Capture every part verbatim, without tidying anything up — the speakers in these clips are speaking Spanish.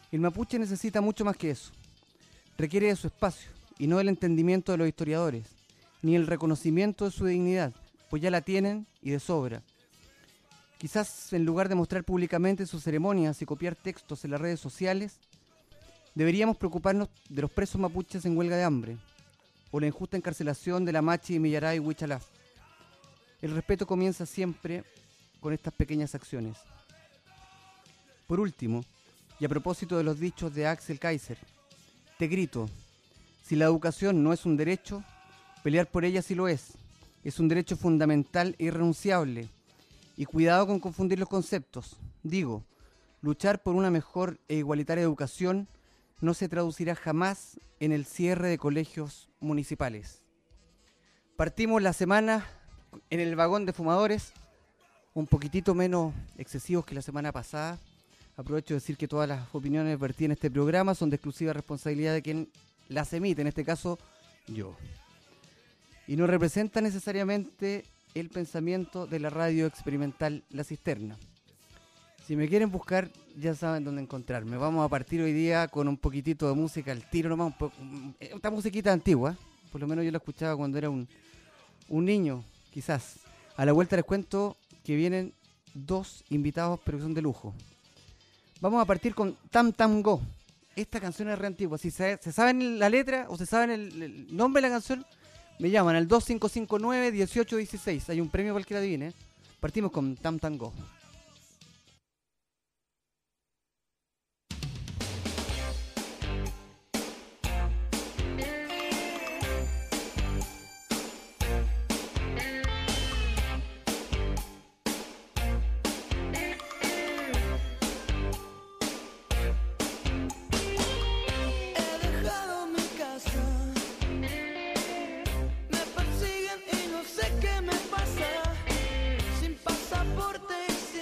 El mapuche necesita mucho más que eso. Requiere de su espacio, y no el entendimiento de los historiadores, ni el reconocimiento de su dignidad, pues ya la tienen y de sobra. Quizás en lugar de mostrar públicamente sus ceremonias y copiar textos en las redes sociales, deberíamos preocuparnos de los presos mapuches en huelga de hambre, o la injusta encarcelación de la Machi y Millaray y Huichalaf. El respeto comienza siempre con estas pequeñas acciones. Por último, y a propósito de los dichos de Axel Kaiser, te grito, si la educación no es un derecho, pelear por ella sí lo es. Es un derecho fundamental e irrenunciable. Y cuidado con confundir los conceptos. Digo, luchar por una mejor e igualitaria educación no se traducirá jamás en el cierre de colegios municipales. Partimos la semana en el vagón de fumadores, un poquitito menos excesivos que la semana pasada. Aprovecho de decir que todas las opiniones vertidas en este programa son de exclusiva responsabilidad de quien las emite, en este caso yo. Y no representa necesariamente el pensamiento de la radio experimental La Cisterna. Si me quieren buscar, ya saben dónde encontrarme. Vamos a partir hoy día con un poquitito de música al tiro nomás. Un po- esta musiquita antigua, por lo menos yo la escuchaba cuando era un, un niño, quizás. A la vuelta les cuento que vienen dos invitados, pero que son de lujo. Vamos a partir con Tam Tam Go. Esta canción es re antigua. Si se, se saben la letra o se saben el, el nombre de la canción, me llaman al dos cinco cinco nueve, uno ocho uno seis. Hay un premio para el que la adivine. Partimos con Tam Tam Go. Me persiguen y no sé qué me pasa. Sin pasaporte y sin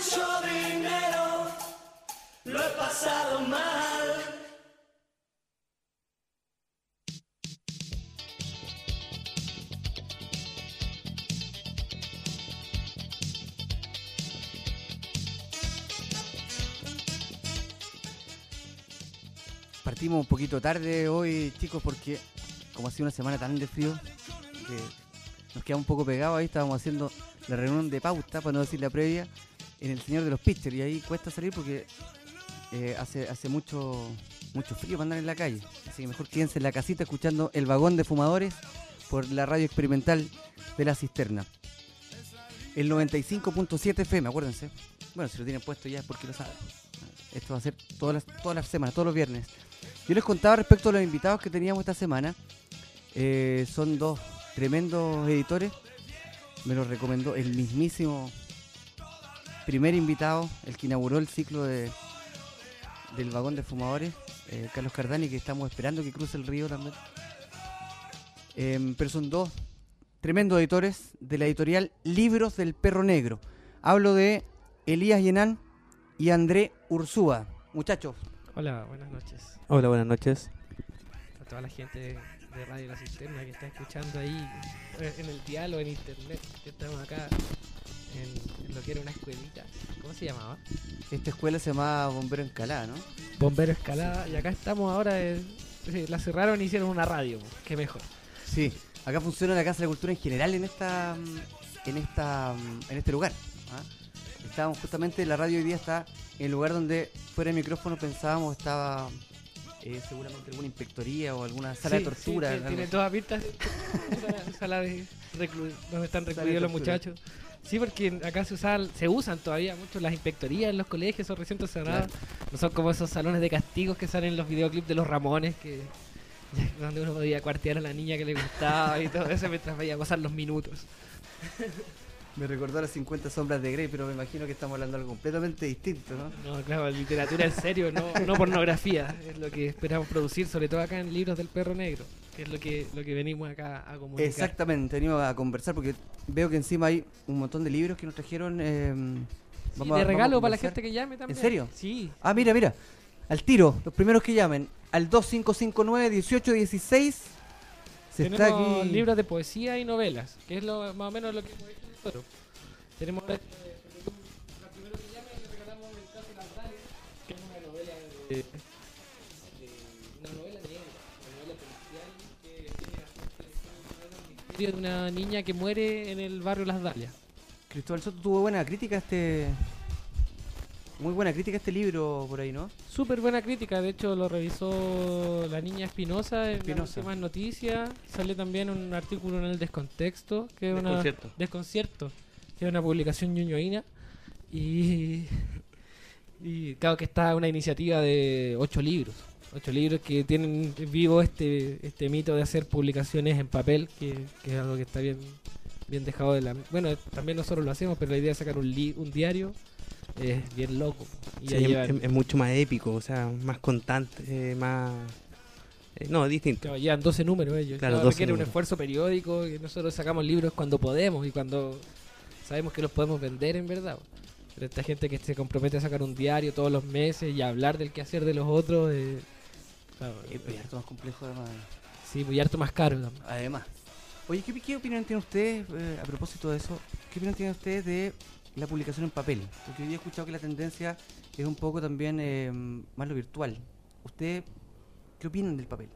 mucho dinero, lo he pasado mal. Partimos un poquito tarde hoy, chicos, porque como ha sido una semana tan de frío, que nos quedamos un poco pegados ahí. Estábamos haciendo la reunión de pauta, para no decir la previa, en el Señor de los Pitchers, y ahí cuesta salir porque eh, hace hace mucho mucho frío para andar en la calle. Así que mejor quédense en la casita escuchando El Vagón de Fumadores por la radio experimental de La Cisterna. El noventa y cinco punto siete F M, acuérdense. Bueno, si lo tienen puesto ya es porque lo saben. Esto va a ser todas las, todas las semanas, todos los viernes. Yo les contaba respecto a los invitados que teníamos esta semana. Eh, son dos tremendos editores. Me los recomendó el mismísimo primer invitado, el que inauguró el ciclo de del Vagón de Fumadores, eh, Carlos Cardani, que estamos esperando que cruce el río también. Eh, pero son dos tremendos editores de la editorial Libros del Perro Negro. Hablo de Elías Yenán y André Ursúa. Muchachos. Hola, buenas noches. Hola, buenas noches. A toda la gente de, de Radio La Cisterna que está escuchando ahí eh, en el diálogo, en internet, que estamos acá en, en lo que era una escuelita. ¿Cómo se llamaba? Esta escuela se llama Bombero Encalada, ¿no? Bombero Escalada. Sí. Y acá estamos ahora, eh, eh, la cerraron y hicieron una radio, pues, qué mejor. Sí, acá funciona la Casa de la Cultura en general en esta en esta en este lugar. ¿Ah? Estábamos justamente, la radio hoy día está en el lugar donde fuera de micrófono pensábamos estaba eh, seguramente alguna inspectoría o alguna sala sí, de tortura. Sí, tiene todas pistas. Sala de reclu donde están recluidos los muchachos. Sí, porque acá se usan, se usan todavía mucho las inspectorías en los colegios, esos recintos cerrados. Claro. No son como esos salones de castigos que salen en los videoclips de los Ramones, que donde uno podía cuartear a la niña que le gustaba y todo eso mientras veía pasar los minutos. Me recordó a las cincuenta sombras de Grey, pero me imagino que estamos hablando de algo completamente distinto, ¿no? No, claro, literatura en serio, no, no pornografía. Es lo que esperamos producir, sobre todo acá en Libros del Perro Negro, que es lo que lo que venimos acá a comunicar. Exactamente, venimos a conversar porque veo que encima hay un montón de libros que nos trajeron. Eh, sí, vamos de a, regalo para la gente que llame también. ¿En serio? Sí. Ah, mira, mira. Al tiro, los primeros que llamen al dos cinco cinco nueve, uno ocho uno seis. Se Tenemos está aquí... libros de poesía y novelas, que es lo más o menos lo que hemos hecho nosotros. Tenemos la, eh, la primero que llame le regalamos El caso de las Dalias, que es una novela de, de, de una novela negra, una novela policial que tiene bastante misterio de una niña que muere en el barrio Las Dalias. Cristóbal Soto tuvo buena crítica a este muy buena crítica a este libro por ahí, ¿no? Súper buena crítica, de hecho lo revisó la niña Espinosa en las últimas noticias. Sale también un artículo en el Descontexto, que es una Desconcierto. Desconcierto, que es una publicación ñuñoína. Y, y claro que está una iniciativa de ocho libros. Ocho libros que tienen vivo este este mito de hacer publicaciones en papel, que, que es algo que está bien bien dejado de la... Bueno, también nosotros lo hacemos, pero la idea de sacar un, li, un diario es bien loco. Y sí, es, es mucho más épico, o sea, más constante, eh, más... Eh, no, es distinto. Claro, llevan doce números ellos. Claro, claro, requiere números. Un esfuerzo periódico, que nosotros sacamos libros cuando podemos y cuando sabemos que los podemos vender en verdad. Pero esta gente que se compromete a sacar un diario todos los meses y a hablar del quehacer de los otros... Eh, claro, es muy harto más complejo además. Sí, muy harto más caro también. Además. Oye, ¿qué, qué opinión tienen ustedes, eh, a propósito de eso, qué opinión tienen ustedes de la publicación en papel? Porque hoy día he escuchado que la tendencia es un poco también eh, más lo virtual. ¿Ustedes qué opinan del papel?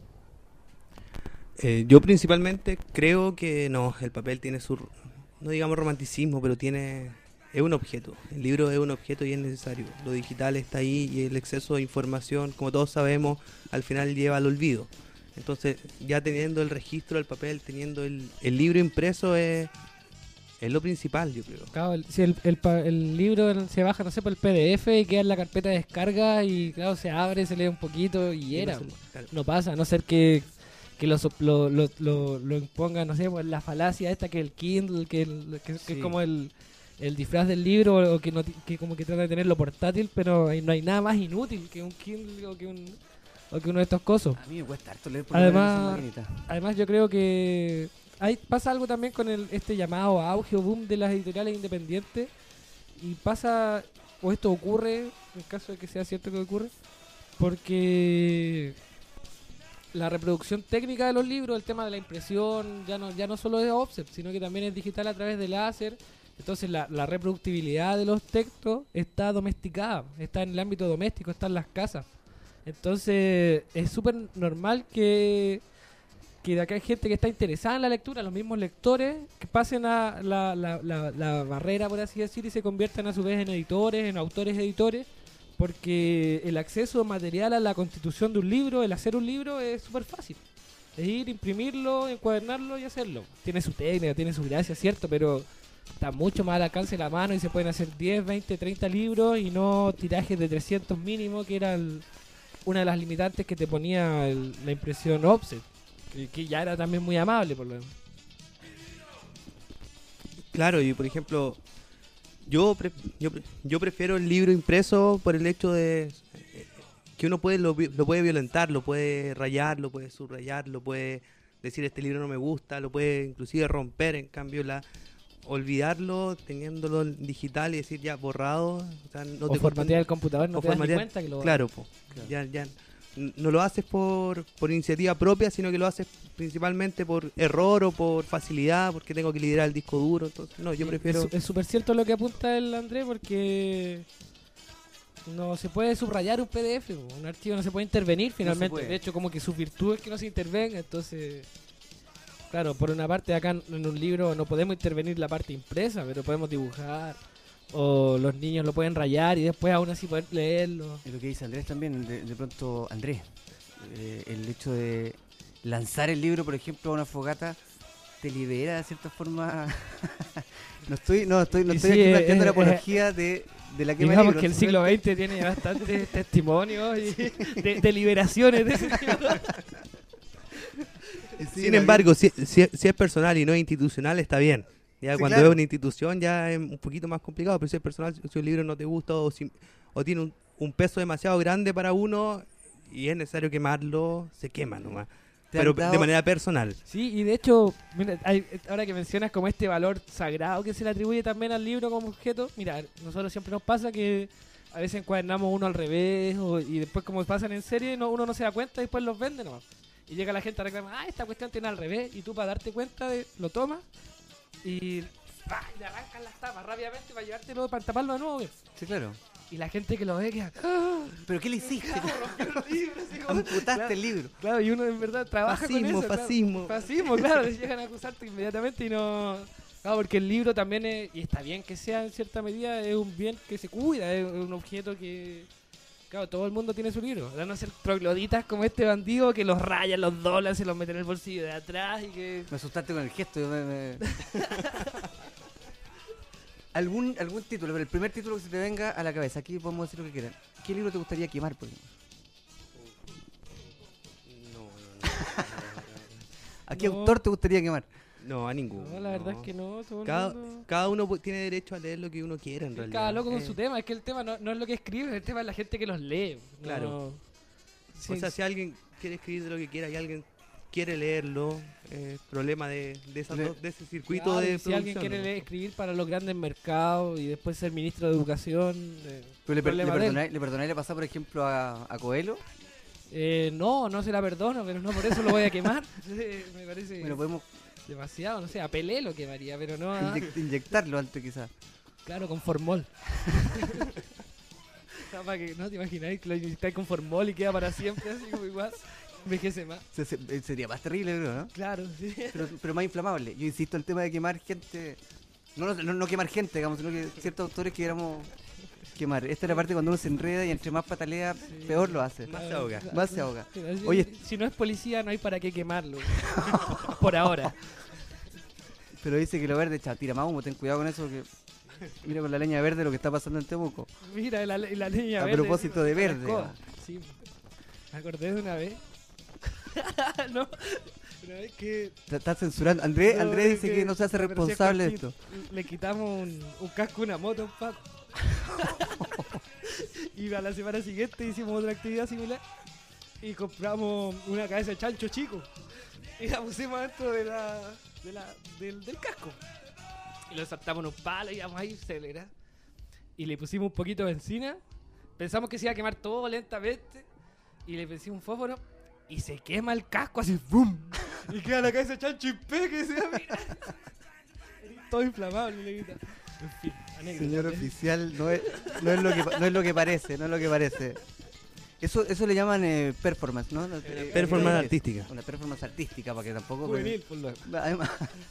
Eh, yo principalmente creo que no, el papel tiene su, no digamos romanticismo, pero tiene, es un objeto. El libro es un objeto y es necesario. Lo digital está ahí y el exceso de información, como todos sabemos, al final lleva al olvido. Entonces, ya teniendo el registro del papel, teniendo el, el libro impreso, es, es lo principal, yo creo. Claro, el, si el, el, el libro se baja, no sé, por el P D F y queda en la carpeta de descarga y, claro, se abre, se lee un poquito y, y era. No, claro. No pasa, a no ser que, que lo, lo, lo, lo, lo imponga, no sé, pues la falacia esta que el Kindle, que, el, que, sí. que es como el, el disfraz del libro, o que, no, que como que trata de tenerlo portátil, pero no hay nada más inútil que un Kindle o que un... o que uno de estos cosas. A mí me cuesta harto leer por además, además yo creo que hay, pasa algo también con el este llamado auge o boom de las editoriales independientes, y pasa, o esto ocurre, en caso de que sea cierto que ocurre, porque la reproducción técnica de los libros, el tema de la impresión, ya no, ya no solo es offset, sino que también es digital a través de láser. Entonces la, la reproductibilidad de los textos está domesticada, está en el ámbito doméstico, está en las casas. Entonces es súper normal que, que de acá hay gente que está interesada en la lectura, los mismos lectores, que pasen a la, la, la, la barrera, por así decir, y se conviertan a su vez en editores, en autores editores, porque el acceso material a la constitución de un libro, el hacer un libro es súper fácil. Es ir, imprimirlo, encuadernarlo y hacerlo. Tiene su técnica, tiene su gracia, cierto, pero está mucho más al alcance de la mano y se pueden hacer diez, veinte, treinta libros y no tirajes de trescientos mínimo, que era el, una de las limitantes que te ponía el, la impresión offset, que, que ya era también muy amable por lo demás. Claro, y por ejemplo, yo, pre- yo, pre- yo prefiero el libro impreso por el hecho de eh, que uno puede lo, vi- lo puede violentar, lo puede rayar, lo puede subrayar, lo puede decir este libro no me gusta, lo puede inclusive romper. En cambio, la olvidarlo teniéndolo en digital y decir ya borrado, o sea, no o te formatear el computador, no o te das ni formatear- cuenta que lo claro, po, Claro. ya ya n- no lo haces por por iniciativa propia, sino que lo haces principalmente por error o por facilidad, porque tengo que liderar el disco duro. Entonces no, yo Sí, prefiero Es es súper cierto lo que apunta el Andrés, porque no se puede subrayar un P D F, po, un archivo no se puede intervenir finalmente. puede. De hecho, como que su virtud es que no se intervenga. Entonces, claro, por una parte acá en en un libro no podemos intervenir la parte impresa, pero podemos dibujar, o los niños lo pueden rayar y después aún así poder leerlo. Y lo que dice Andrés también, de, de pronto, Andrés, eh, el hecho de lanzar el libro, por ejemplo, a una fogata, te libera de cierta forma. no estoy, no estoy, no Y estoy sí, aquí eh, planteando la eh, apología de, de la quema de Digamos libros, que el siglo veinte tiene bastantes testimonios y de, de liberaciones de ese tipo. Sí, Sin no, embargo, si, si, si es personal y no es institucional, está bien. Ya Sí, cuando claro. es una institución ya es un poquito más complicado, pero si es personal, si un libro no te gusta o, si, o tiene un, un peso demasiado grande para uno y es necesario quemarlo, se quema nomás. ¿te han Pero dado- de manera personal. Sí, y de hecho, mira, hay- ahora que mencionas como este valor sagrado que se le atribuye también al libro como objeto, mira, nosotros siempre nos pasa que a veces encuadernamos uno al revés o- y después como pasan en serie no, uno no se da cuenta y después los vende nomás. Y llega la gente a reclamar, ah, esta cuestión tiene al revés, y tú para darte cuenta de, lo tomas y, ¡pah! Y le arrancan las tapas rápidamente para llevártelo, para taparlo de nuevo. Sí, claro. Y la gente que lo ve queda, ¡ah! ¿Pero qué le hiciste? Rompió el libro, así como- Amputaste Claro. el libro. Claro, y uno en verdad trabaja Fascismo, con eso. claro. fascismo. Fascismo, claro, te llegan a acusarte inmediatamente y no... Claro, porque el libro también es, y está bien que sea en cierta medida, es un bien que se cuida, es un objeto que... Claro, todo el mundo tiene su libro. Van a ser trogloditas como este bandido que los rayan, los doblan, se los meten en el bolsillo de atrás y que... Me asustaste con el gesto. yo me- me- ¿Algún, algún título, pero el primer título que se te venga a la cabeza. Aquí podemos decir lo que quieran. ¿Qué libro te gustaría quemar, por ejemplo? No, no, ¿A qué No. autor te gustaría quemar? no. No, a ninguno. No, la verdad no. es que no, todo el Cada, mundo... cada uno pu- tiene derecho a leer lo que uno quiera, en realidad. Cada loco con Eh, su tema, es que el tema no, no es lo que escribe, el tema es la gente que los lee. no- Claro. Sí, O sea, si alguien quiere escribir de lo que quiera y alguien quiere leerlo, eh, problema de, de, esas Le- dos- de ese circuito claro, de y si alguien producción, quiere ¿no? leer- escribir para los grandes mercados y después ser ministro de educación, eh, ¿Pero le, per- le problema de él. perdonáis, ¿Le perdonáis la pasada, por ejemplo, a, a Coelho? Eh, no, no se la perdono, pero no por eso lo voy a quemar. Eh, Me parece Bueno, podemos demasiado, no sé, a Pelé lo quemaría, pero no a- inyec- inyectarlo antes, quizás. claro, con formol. No, para que, no te imagináis que lo inyectáis con formol y queda para siempre, así como igual, envejece más. Se- se- eh, sería más terrible, creo, ¿no? Claro, sí. Pero, pero más inflamable. Yo insisto, el tema de quemar gente... No, no, no quemar gente, digamos, sino que ciertos autores que queramos quemar. Esta es la parte cuando uno se enreda y entre más patalea, peor lo hace. Más se ahoga. Más se ahoga. Sí, así- Oye- si no es policía, no hay para qué quemarlo. Por ahora. Pero dice que lo verde echa, tira más humo, ten cuidado con eso, que mira con la leña verde lo que está pasando en Temuco. Mira, la, la leña A verde. propósito de con la verde, escoba. va. Sí. Me acordé de una vez. no, una vez que... Está, está censurando. Andrés, no, Andrés es dice que, no se hace pero sí es responsable de cortito. esto. Le quitamos un, un casco a una moto a un pato. Y a la semana siguiente hicimos otra actividad similar y compramos una cabeza de chancho chico y la pusimos dentro de la, de la, del, del casco y lo saltamos en un palo y íbamos ahí acelerados. y le pusimos un poquito de benzina. Pensamos que se iba a quemar todo lentamente y le pusimos un fósforo y se quema el casco así, ¡bum! Y queda la cabeza chancho y pe que se mira. Todo inflamable, le grita. En fin, anécdota. Señor oficial, no es, no es lo que pa- no es lo que parece, no es lo que parece. Eso eso le llaman eh, performance, ¿no? No, eh, Performance eh, artística. Una performance artística, para que tampoco... Juvenil, por lo Además,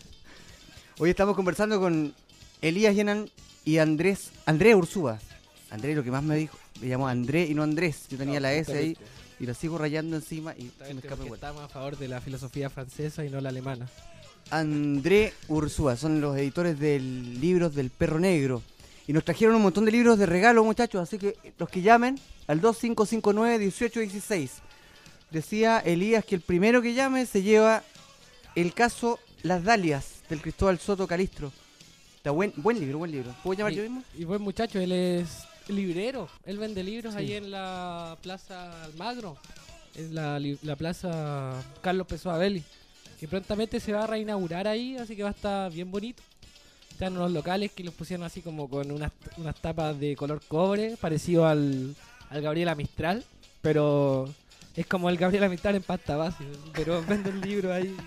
hoy estamos conversando con Elías Llenan y Andrés, Andrés Ursúa. Andrés, lo que más me dijo, me llamó Andrés y no Andrés. Yo tenía No, la S ahí justamente. y lo sigo rayando encima y se me Justamente escapa porque igual. estamos a favor de la filosofía francesa y no la alemana. Andrés Ursúa, son los editores del libros del Perro Negro. Y nos trajeron un montón de libros de regalo, muchachos, así que los que llamen al dos cinco cinco nueve, uno ocho uno seis. Decía Elías que el primero que llame se lleva el caso Las Dalias del Cristóbal Soto Calistro. Está buen, buen libro, buen libro. ¿Puedo llamar y, yo mismo? Y buen muchacho, él es librero. Él vende libros Sí. ahí en la Plaza Almagro. En la, li- la Plaza Carlos Pessoa Belli. Que prontamente se va a reinaugurar ahí, así que va a estar bien bonito. Están unos locales que los pusieron así como con unas, unas tapas de color cobre, parecido al, al Gabriela Mistral, pero es como el Gabriela Mistral en pasta base, pero venden libros ahí.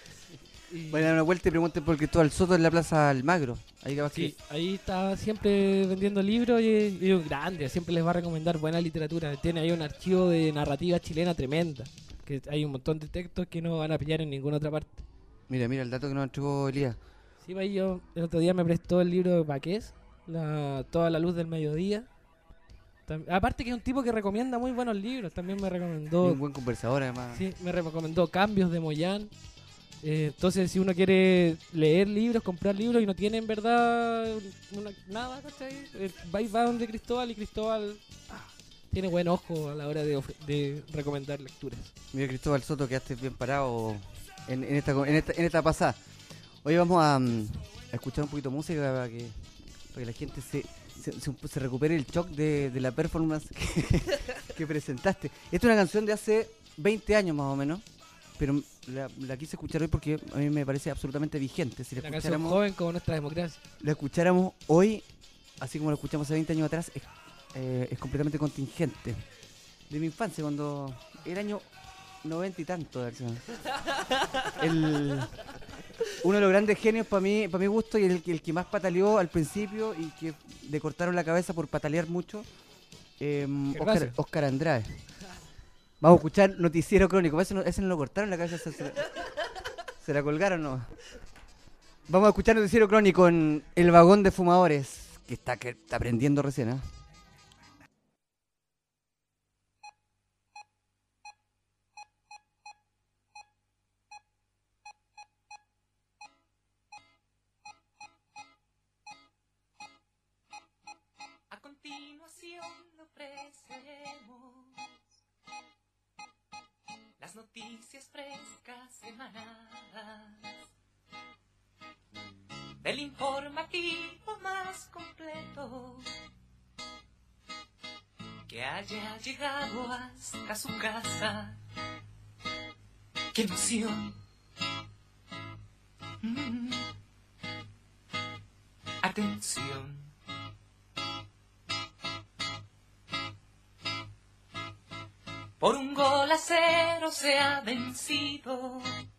Y- Vayan a dar una vuelta y pregunten por Cristóbal Soto en la Plaza Almagro. Ahí capaz Sí, que... ahí está siempre vendiendo libros y, y es grande, siempre les va a recomendar buena literatura. Tiene ahí un archivo de narrativa chilena tremenda, que hay un montón de textos que no van a pillar en ninguna otra parte. Mira, mira el dato que nos entregó Elías. Sí, pues, ahí yo el otro día me prestó el libro de Baqués, la, Toda la luz del mediodía. Tam- aparte que es un tipo que recomienda muy buenos libros, también me recomendó, Un buen conversador además. sí, me recomendó Cambios de Moyán. Eh, entonces, si uno quiere leer libros, comprar libros y no tiene en verdad una- nada, ¿cachai? Eh, va y va donde Cristóbal y Cristóbal ah, tiene buen ojo a la hora de, ofre- de recomendar lecturas. Mira, Cristóbal Soto, quedaste bien parado en, en, esta, en, esta, en esta pasada. Hoy vamos a, mm, a escuchar un poquito de música para que, para que la gente se, se, se- se recupere el shock de, de la performance que, que presentaste. Esta es una canción de hace veinte años más o menos, pero la, la quise escuchar hoy porque a mí me parece absolutamente vigente. Si la La canción escucháramos, joven como nuestra democracia. la escucháramos hoy, así como la escuchamos hace veinte años atrás, es, eh, es completamente contingente. De mi infancia, cuando el año noventa y tanto, de acción. El, uno de los grandes genios para mí, para mi gusto, y el, el que más pataleó al principio y que le cortaron la cabeza por patalear mucho, eh, Oscar, Gervasio. Oscar Andrade. Vamos a escuchar Noticiero Crónico. Ese no, ese no lo cortaron la cabeza, se, se, se la colgaron, ¿no? Vamos a escuchar Noticiero Crónico en El Vagón de Fumadores, que está, que está aprendiendo recién, ¿eh? A continuación le ofreceremos las noticias frescas semanadas del informativo más completo que haya llegado hasta su casa. ¡Qué emoción! Mm. Atención. Por un gol a cero se ha vencido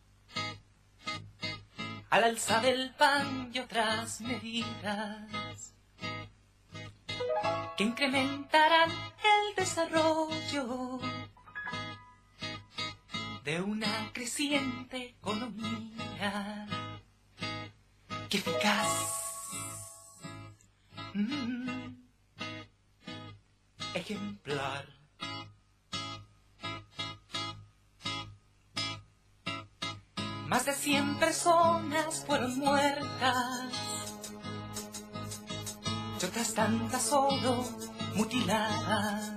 al alza del pan y otras medidas que incrementarán el desarrollo de una creciente economía. ¡Qué eficaz! Mm. Ejemplar. Más de cien personas fueron muertas y otras tantas solo mutiladas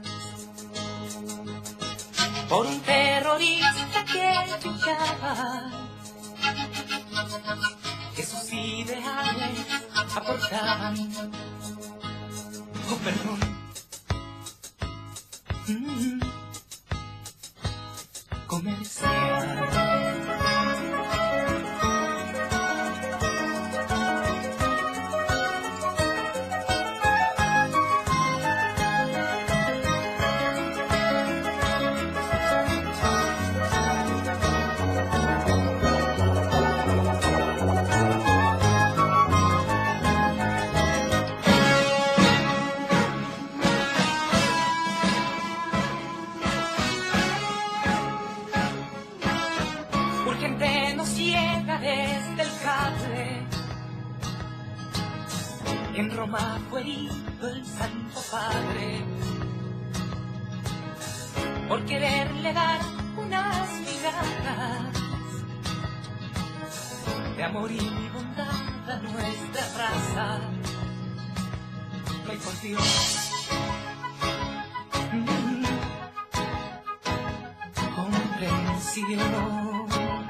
por un terrorista que luchaba, que sus ideales aportaban. Oh, perdón. Mm. Comercial. Roma fue herido el Santo Padre por quererle dar unas migajas de amor y bondad a nuestra raza. Ay, por Dios, mm, comprensión.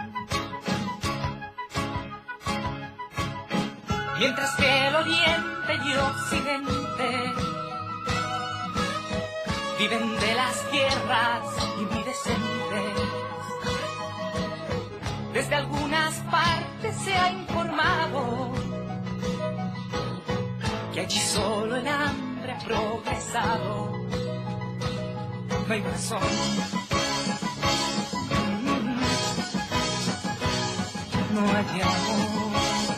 Mientras que el oriente y occidente viven de las tierras invidecentes, desde algunas partes se ha informado que allí solo el hambre ha progresado. No hay razón, no hay amor.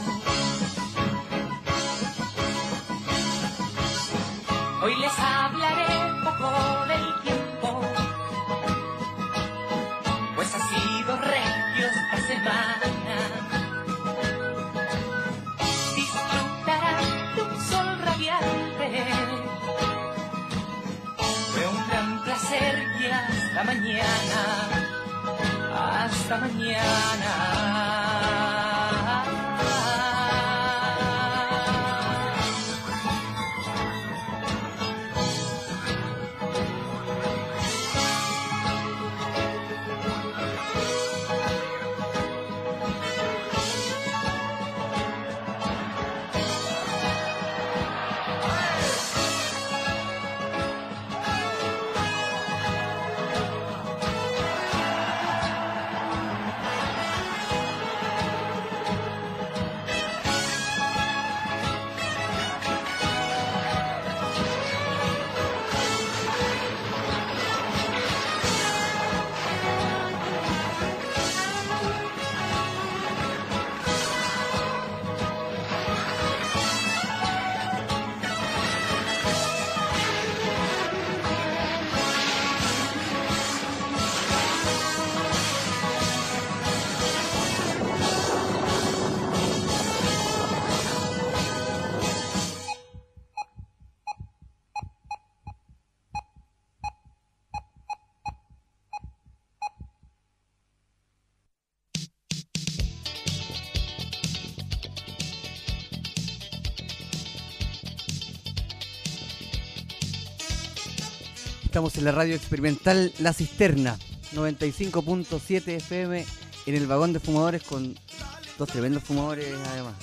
Hoy les hablaré poco del tiempo, pues ha sido regio esta semana. Disfrutarán de un sol radiante, fue un gran placer y hasta mañana, hasta mañana. Estamos en la radio experimental La Cisterna, noventa y cinco punto siete F M, en el vagón de fumadores, con dos tremendos fumadores además.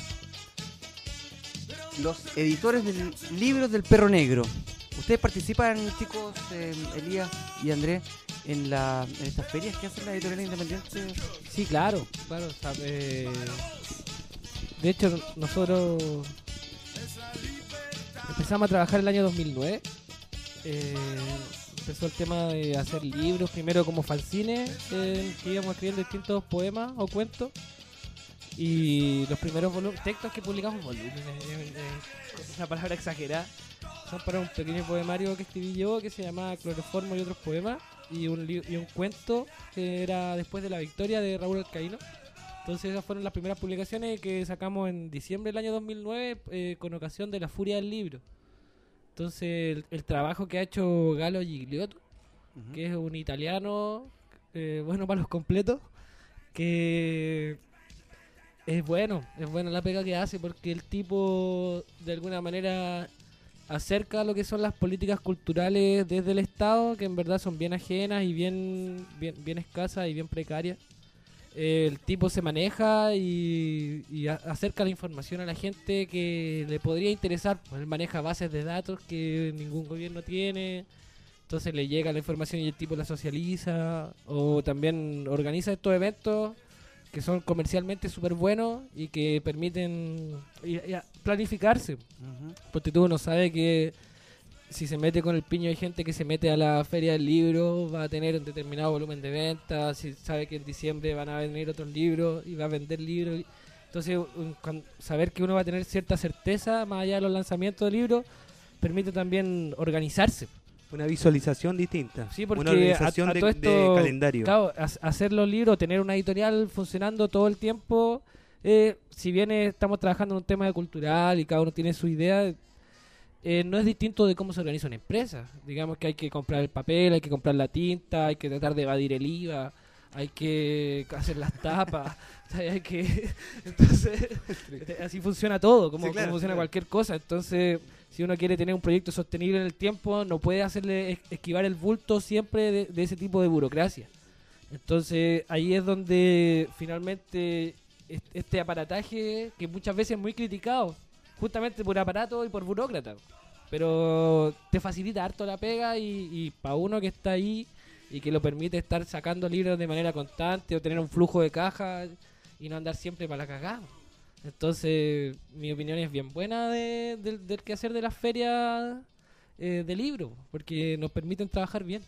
Los editores de libros del Perro Negro. ¿Ustedes participan, chicos, eh, Elías y Andrés, en, la, en estas ferias que hacen las editoriales independientes? Sí, claro, claro. O sea, eh, de hecho, nosotros empezamos a trabajar el año dos mil nueve. Eh, empezó el tema de hacer libros, primero como fanzines, eh, que íbamos escribiendo distintos poemas o cuentos, y los primeros textos que publicamos, volúmenes, eh, eh, es una palabra exagerada, son para un pequeño poemario que escribí yo que se llamaba Cloroformo y otros poemas, y un, li- y un cuento que era Después de la victoria, de Raúl Alcaíno. Entonces esas fueron las primeras publicaciones que sacamos en diciembre del año dos mil nueve, eh, con ocasión de la Furia del Libro. Entonces el, el trabajo que ha hecho Galo Gigliotto, uh-huh, que es un italiano, eh, bueno para los completos, que es bueno, es buena la pega que hace, porque el tipo de alguna manera acerca lo que son las políticas culturales desde el Estado, que en verdad son bien ajenas y bien, bien, bien escasas y bien precarias. El tipo se maneja y, y a- acerca la información a la gente que le podría interesar. Pues él maneja bases de datos que ningún gobierno tiene, entonces le llega la información y el tipo la socializa, o también organiza estos eventos que son comercialmente súper buenos y que permiten y- y a- planificarse. Uh-huh. Porque tú no sabes que si se mete con el piño, hay gente que se mete a la feria del libro, va a tener un determinado volumen de ventas, si sabe que en diciembre van a venir otros libros y va a vender libros. Entonces, un- con- saber que uno va a tener cierta certeza más allá de los lanzamientos de libros permite también organizarse. Una visualización distinta. Sí, porque una organización a- a de, todo de esto, calendario. Claro, ha- hacer los libros, tener una editorial funcionando todo el tiempo, eh, si bien eh, estamos trabajando en un tema de cultural y cada uno tiene su idea, eh, no es distinto de cómo se organiza una empresa. Digamos que hay que comprar el papel, hay que comprar la tinta, hay que tratar de evadir el I V A, hay que hacer las tapas, o sea, hay que entonces así funciona todo, como, Sí, claro, como funciona claro. cualquier cosa. Entonces, si uno quiere tener un proyecto sostenible en el tiempo, no puede hacerle es- esquivar el bulto siempre de, de ese tipo de burocracia. Entonces, ahí es donde finalmente est- este aparataje, que muchas veces es muy criticado, justamente por aparato y por burócrata, pero te facilita harto la pega, y, y para uno que está ahí y que lo permite estar sacando libros de manera constante o tener un flujo de caja y no andar siempre para la cagada. Entonces, mi opinión es bien buena de, del- del quehacer de las ferias eh, de libros, porque nos permiten trabajar bien.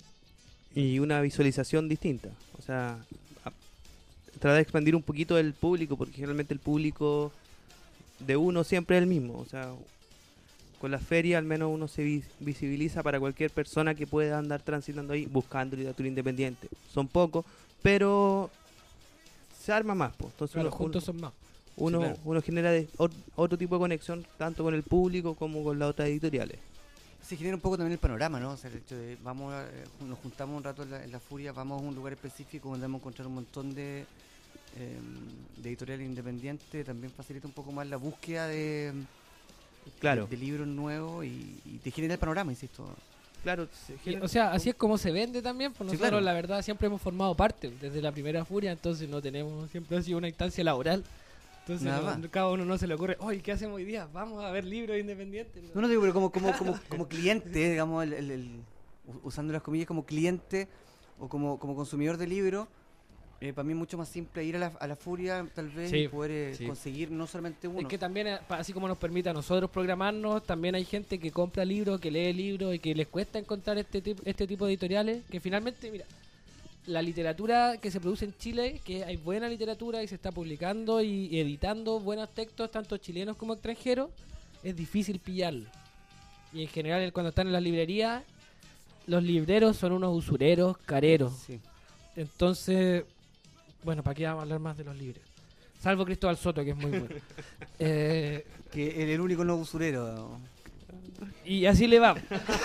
Y una visualización distinta. O sea, a- tratar de expandir un poquito el público, porque generalmente el público de uno siempre es el mismo. O sea, con la feria al menos uno se vis- visibiliza para cualquier persona que pueda andar transitando ahí buscando literatura independiente. Son pocos, pero se arma más. Po. Entonces Claro, uno, juntos son más. uno, Sí, claro. uno genera de- ot- otro tipo de conexión tanto con el público como con las otras editoriales. Se genera un poco también el panorama, ¿no? O sea, el hecho de, vamos a- eh, nos juntamos un rato en la, en la Furia, vamos a un lugar específico donde vamos a encontrar un montón de, eh, de editoriales independientes, también facilita un poco más la búsqueda de, Claro, de, de libros nuevos y, y te genera el panorama, insisto. claro. se Y, genera- o sea, así es como se vende también, pues Sí, nosotros claro. la verdad siempre hemos formado parte desde la primera Furia, entonces no tenemos, siempre ha sido una instancia laboral. Entonces Nada no- más. cada uno no se le ocurre, oye, ¿qué hacemos hoy día? Vamos a ver libros independientes. No, no digo, pero como, como, como, como cliente, digamos, el, el- el- u- usando las comillas como cliente o como, como consumidor de libros, eh, para mí es mucho más simple ir a la, a la Furia, tal vez, Sí, y poder eh, sí. conseguir no solamente uno. Es que también, eh, pa- así como nos permite a nosotros programarnos, también hay gente que compra libros, que lee libros y que les cuesta encontrar este, tip- este tipo de editoriales, que finalmente, mira, la literatura que se produce en Chile, que hay buena literatura y se está publicando y, y editando buenos textos, tanto chilenos como extranjeros, es difícil pillarlo. Y en general, cuando están en las librerías, los libreros son unos usureros careros. Sí. Entonces, bueno, ¿para qué vamos a hablar más de los libros? Salvo Cristóbal Soto, que es muy bueno. Eh, Que el, el único no usurero. y así le va.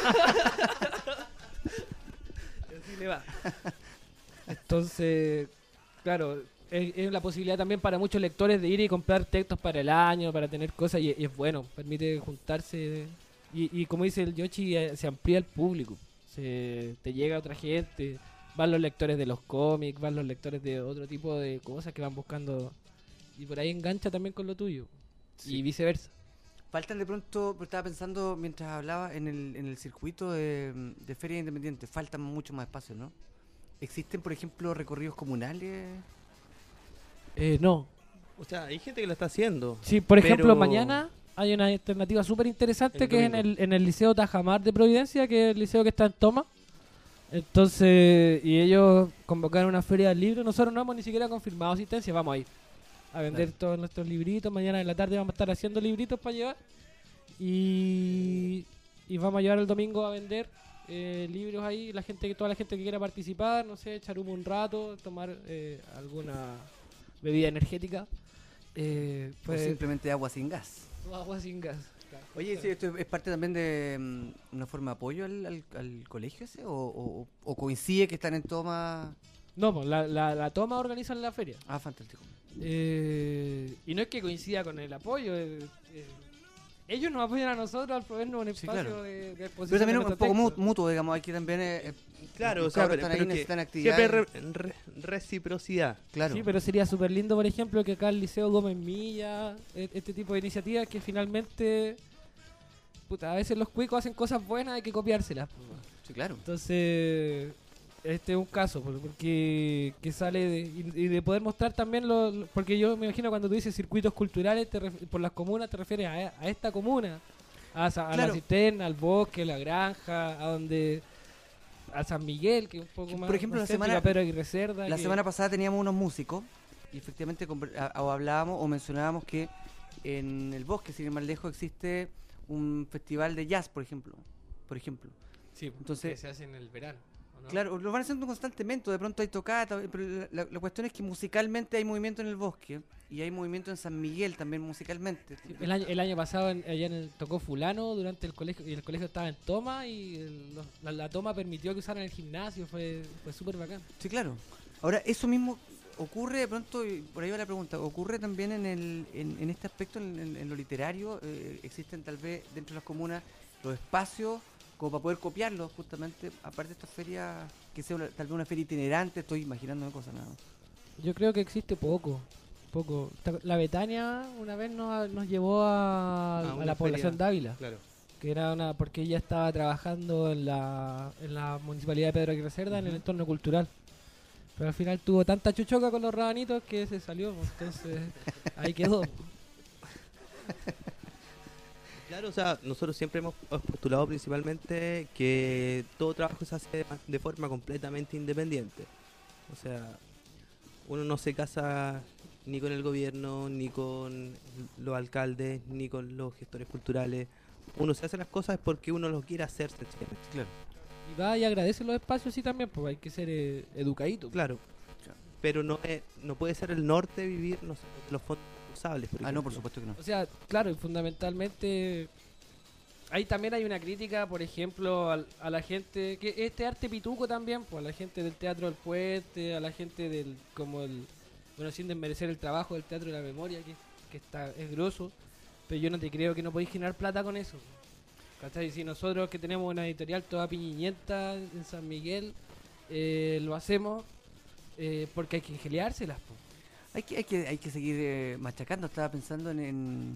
Y así le va. Entonces, claro, es, es la posibilidad también para muchos lectores de ir y comprar textos para el año, para tener cosas, y, y es bueno, permite juntarse. Y, y como dice el Yoshi, eh, se amplía el público, se, te llega otra gente, van los lectores de los cómics, van los lectores de otro tipo de cosas que van buscando, y por ahí engancha también con lo tuyo, Sí. y viceversa. Faltan de pronto, pero estaba pensando mientras hablaba en el, en el circuito de, de ferias independientes, faltan mucho más espacios, ¿no? ¿Existen, por ejemplo, recorridos comunales? Eh, no, O sea, hay gente que lo está haciendo. sí, por ejemplo, Pero- mañana hay una alternativa súper interesante El que es en domingo. el, en el Liceo Tajamar de Providencia, que es el liceo que está en Toma. Entonces, y ellos convocaron una feria del libro. Nosotros no hemos ni siquiera confirmado asistencia, vamos a ir a vender Claro. todos nuestros libritos. Mañana en la tarde vamos a estar haciendo libritos para llevar. Y, y vamos a llevar el domingo a vender eh, libros ahí. La gente, toda la gente que quiera participar, no sé, echar humo un rato, tomar eh, alguna bebida energética. Eh, ¿O pues, simplemente agua sin gas? o agua sin gas. Oye, sí, ¿esto es parte también de mm, una forma de apoyo al, al- al colegio ese? ¿O, o- o coincide que están en toma? No, pues la, la, la toma organizan la feria. Ah, fantástico. Eh, y no es que coincida con el apoyo. eh, eh, ellos nos apoyan a nosotros al proveernos un Sí, espacio claro. de, de exposición. Pero también de un, nuestro poco mu- texto. mutuo, digamos, aquí también eh, eh, Claro, o los sea, cabros pero, están ahí, pero que necesitan siempre actividades. re- re- reciprocidad. Claro. Sí, pero sería súper lindo, por ejemplo, que acá el Liceo Gómez Milla, e- este tipo de iniciativas que finalmente, puta, a veces los cuicos hacen cosas buenas, hay que copiárselas. po. Sí, claro. Entonces, este es un caso, por- porque que sale de, y, y de poder mostrar también, lo, lo- porque yo me imagino cuando tú dices circuitos culturales, te ref- por las comunas te refieres a, a esta comuna, a, Sa- a Claro. la cisterna, al bosque, la granja, a donde... a San Miguel, que es un poco Que, más... por ejemplo, más la céntrico, semana- a Pedro Aguirre Cerda, La que- semana pasada teníamos unos músicos y efectivamente conver- a- o hablábamos o mencionábamos que en el bosque, sin ir más lejos, existe un festival de jazz, por ejemplo. Por ejemplo. Sí, Entonces- que se hace en el verano. ¿o no? Claro, lo van haciendo constantemente, de pronto hay tocata, pero la, la- la cuestión es que musicalmente hay movimiento en el bosque y hay movimiento en San Miguel también musicalmente. Sí, El año, el año pasado en- allá en el, tocó fulano durante el colegio y el colegio estaba en toma y el- los- la, la toma permitió que usaran el gimnasio, fue, fue súper bacán. Sí, claro. Ahora, eso mismo ocurre de pronto, y por ahí va la pregunta, ocurre también en el en, en este aspecto, en, en- en lo literario, eh, existen tal vez dentro de las comunas los espacios como para poder copiarlos justamente, aparte de estas ferias, que sea una- tal vez una feria itinerante, estoy imaginándome cosas nada más. Yo creo que existe poco, poco. Ta- La Betania una vez nos, nos llevó a, Ah, a una la población feria. Dávila, Claro. que era una porque ella estaba trabajando en la, en la municipalidad de Pedro Aguirre Cerda en el Ujú. entorno cultural. Pero al final tuvo tanta chuchoca con los rabanitos que se salió, pues, entonces ahí quedó. Claro, o sea, nosotros siempre hemos postulado principalmente que todo trabajo se hace de, de forma completamente independiente. O sea, uno no se casa ni con el gobierno, ni con los alcaldes, ni con los gestores culturales. Uno se hace las cosas porque uno lo quiere hacer, sencillamente. Claro. Y va y agradece los espacios sí también, pues hay que ser eh, educadito. Claro. Claro. Pero no es, no puede ser el norte vivir, no sé, de los fondos concursables, por Ah, no, ejemplo. por supuesto que no. O sea, claro, y fundamentalmente ahí también hay una crítica, por ejemplo, al- a la gente, que este arte pituco también, pues a la gente del Teatro del Puente, a la gente del, como el, bueno, sin desmerecer el trabajo del Teatro de la Memoria, que, que está, es grosso, pero yo no te creo que no podéis generar plata con eso. ¿Cachai? Si nosotros que tenemos una editorial toda piñiñenta en San Miguel, eh, lo hacemos eh, porque hay que ingeniárselas, pues. Hay que, hay que, hay que seguir eh, machacando, estaba pensando en... en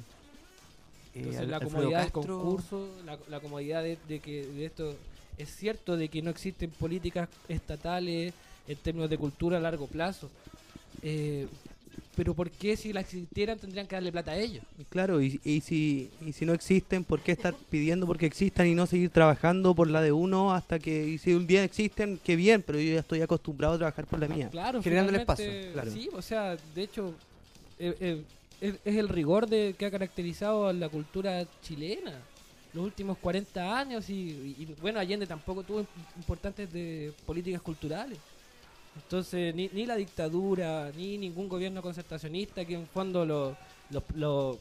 eh, Entonces Al- la Alfredo comodidad del Castro. concurso, la, la comodidad de, de que de esto es cierto de que no existen políticas estatales en términos de cultura a largo plazo. Eh, pero ¿por qué si las existieran tendrían que darle plata a ellos? Y Claro, y, y si y si no existen, ¿por qué estar pidiendo porque existan y no seguir trabajando por la de uno hasta que, y si un día existen, qué bien, pero yo ya estoy acostumbrado a trabajar por la mía? Claro, Generando el finalmente, espacio, claro. Sí, o sea, de hecho eh, eh, es, es el rigor de que ha caracterizado a la cultura chilena los últimos cuarenta años y, y, bueno, Allende tampoco tuvo imp- importantes de políticas culturales. Entonces, ni, ni la dictadura, ni ningún gobierno concertacionista, que en fondo los los los-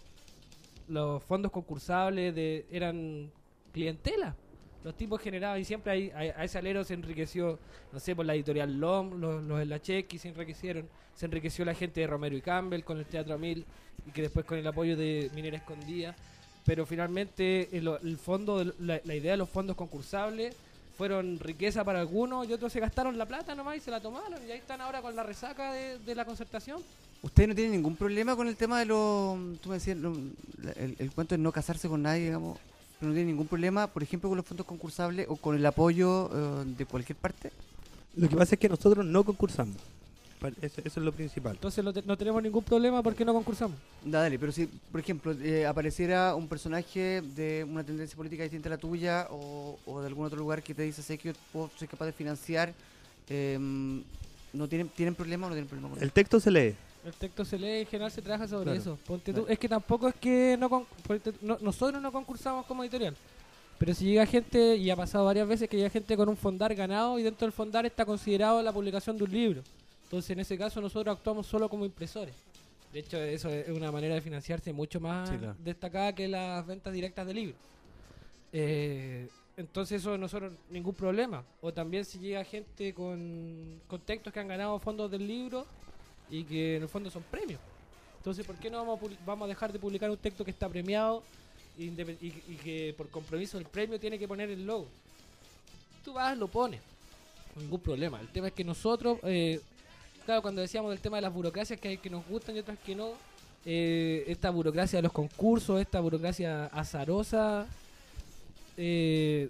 los fondos concursables de, eran clientela. Los tipos generaban, y siempre ahí- a, a ese alero se enriqueció, no sé, por la editorial L O M, los, los Elachequi se enriquecieron, se enriqueció la gente de Romero y Campbell con el Teatro Mil, y que después con el apoyo de Minera Escondida. Pero finalmente el, el fondo, de- la, la idea de los fondos concursables fueron riqueza para algunos y otros se gastaron la plata nomás y se la tomaron y ahí están ahora con la resaca de, de la concertación. ¿Ustedes no tienen ningún problema con el tema de los... Tú me decías, lo- la- el, el cuento de no casarse con nadie, digamos, pero no tienen ningún problema, por ejemplo, con los fondos concursables o con el apoyo eh, de cualquier parte? Lo que pasa es que nosotros no concursamos. Pa- Eso, eso es lo principal. Entonces no, te- no tenemos ningún problema porque no concursamos. Da, dale, pero si, por ejemplo, eh, apareciera un personaje de una tendencia política distinta a la tuya o, o de algún otro lugar que te dice, sé que yo puedo- soy capaz de financiar, eh, ¿no tienen, tienen problema o no tienen problema con El eso? texto se lee. El texto se lee y en general se trabaja sobre Claro, eso. Ponte claro. tú, es que tampoco es que no, con- ponte- no- nosotros no concursamos como editorial. Pero si llega gente, y ha pasado varias veces que llega gente con un fondar ganado y dentro del fondar está considerado la publicación de un libro. Entonces en ese caso nosotros actuamos solo como impresores. De hecho eso es una manera de financiarse mucho más Sí, claro. destacada que las ventas directas de libros. Eh, entonces eso nosotros ningún problema. O también si llega gente con, con textos que han ganado fondos del libro y que en el fondo son premios. Entonces, ¿por qué no vamos a, publi- vamos a dejar de publicar un texto que está premiado independ- y, y que por compromiso el premio tiene que poner el logo? Tú vas, lo pones. Ningún problema. El tema es que nosotros, eh, claro, cuando decíamos del tema de las burocracias que hay que nos gustan y otras que no, eh, esta burocracia de los concursos, esta burocracia azarosa, eh,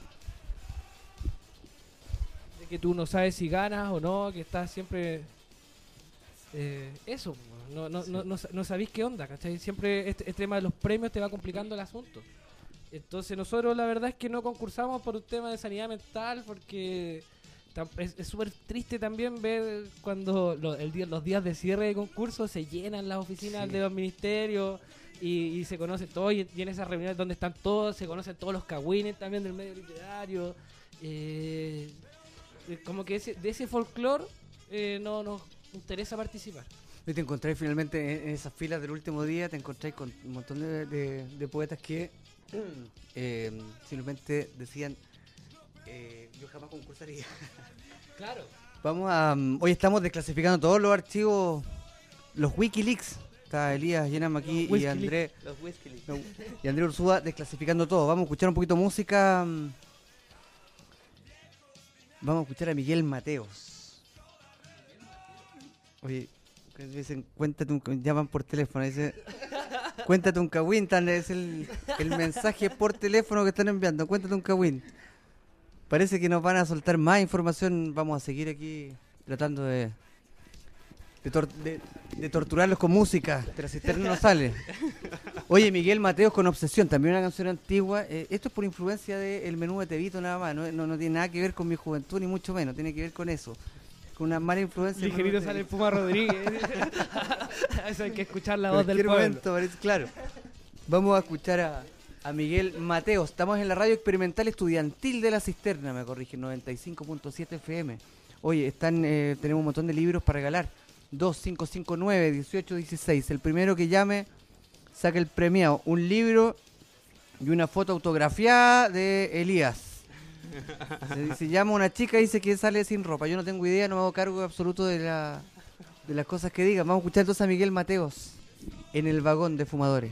de que tú no sabes si ganas o no, que estás siempre... eh, eso, no, no, no, no, sa- no sabéis qué onda, ¿cachai? Siempre este, este tema de los premios te va complicando el asunto. Entonces nosotros la verdad es que no concursamos por un tema de sanidad mental, porque tam- es es súper triste también ver cuando lo- el día, los días de cierre de concurso se llenan las oficinas Sí. de los ministerios y, y se conoce todo, y, y en esas reuniones donde están todos, se conocen todos los cagüines también del medio literario. eh, eh, como que ese, de ese folclore eh, no nos interesa participar. Y te encontráis finalmente en, en esas filas del último día, te encontráis con un montón de, de- de poetas que eh, simplemente decían, eh, yo jamás concursaría. Claro. Vamos a... mm, hoy estamos desclasificando todos los archivos, los Wikileaks. Está Elías Llenam aquí Los y Wikileaks. André, Los whisky. no, y André Ursúa desclasificando todo. Vamos a escuchar un poquito de música. mm. Vamos a escuchar a Miguel Mateos. Oye, que dicen, cuéntate un... llaman por teléfono, dice... Cuéntate un cagüín, tan es el, el mensaje por teléfono que están enviando. Cuéntate un cagüín. Parece que nos van a soltar más información. Vamos a seguir aquí tratando de de, tor- de- de torturarlos con música. De la cisterna no sale. Oye, Miguel Mateos con Obsesión, también una canción antigua. Eh, esto es por influencia del menú de Tevito nada más. No, no, no tiene nada que ver con mi juventud, ni mucho menos. Tiene que ver con eso. Con una mala influencia. del menú Ligerito de sale Tevito. Puma Rodríguez. Eso hay que escuchar la voz del Cualquier pueblo. momento, parece, claro. Vamos a escuchar a, a Miguel Mateos. Estamos en la radio experimental estudiantil de La Cisterna, me corrige, noventa y cinco punto siete F M. Oye, están, eh, tenemos un montón de libros para regalar. dos cinco cinco nueve, dieciocho dieciséis. El primero que llame saca el premiado. Un libro y una foto autografiada de Elías. Se, se llama una chica y dice que sale sin ropa. Yo no tengo idea, no me hago cargo absoluto de la... de las cosas que digan. Vamos a escuchar entonces a Miguel Mateos en el vagón de fumadores.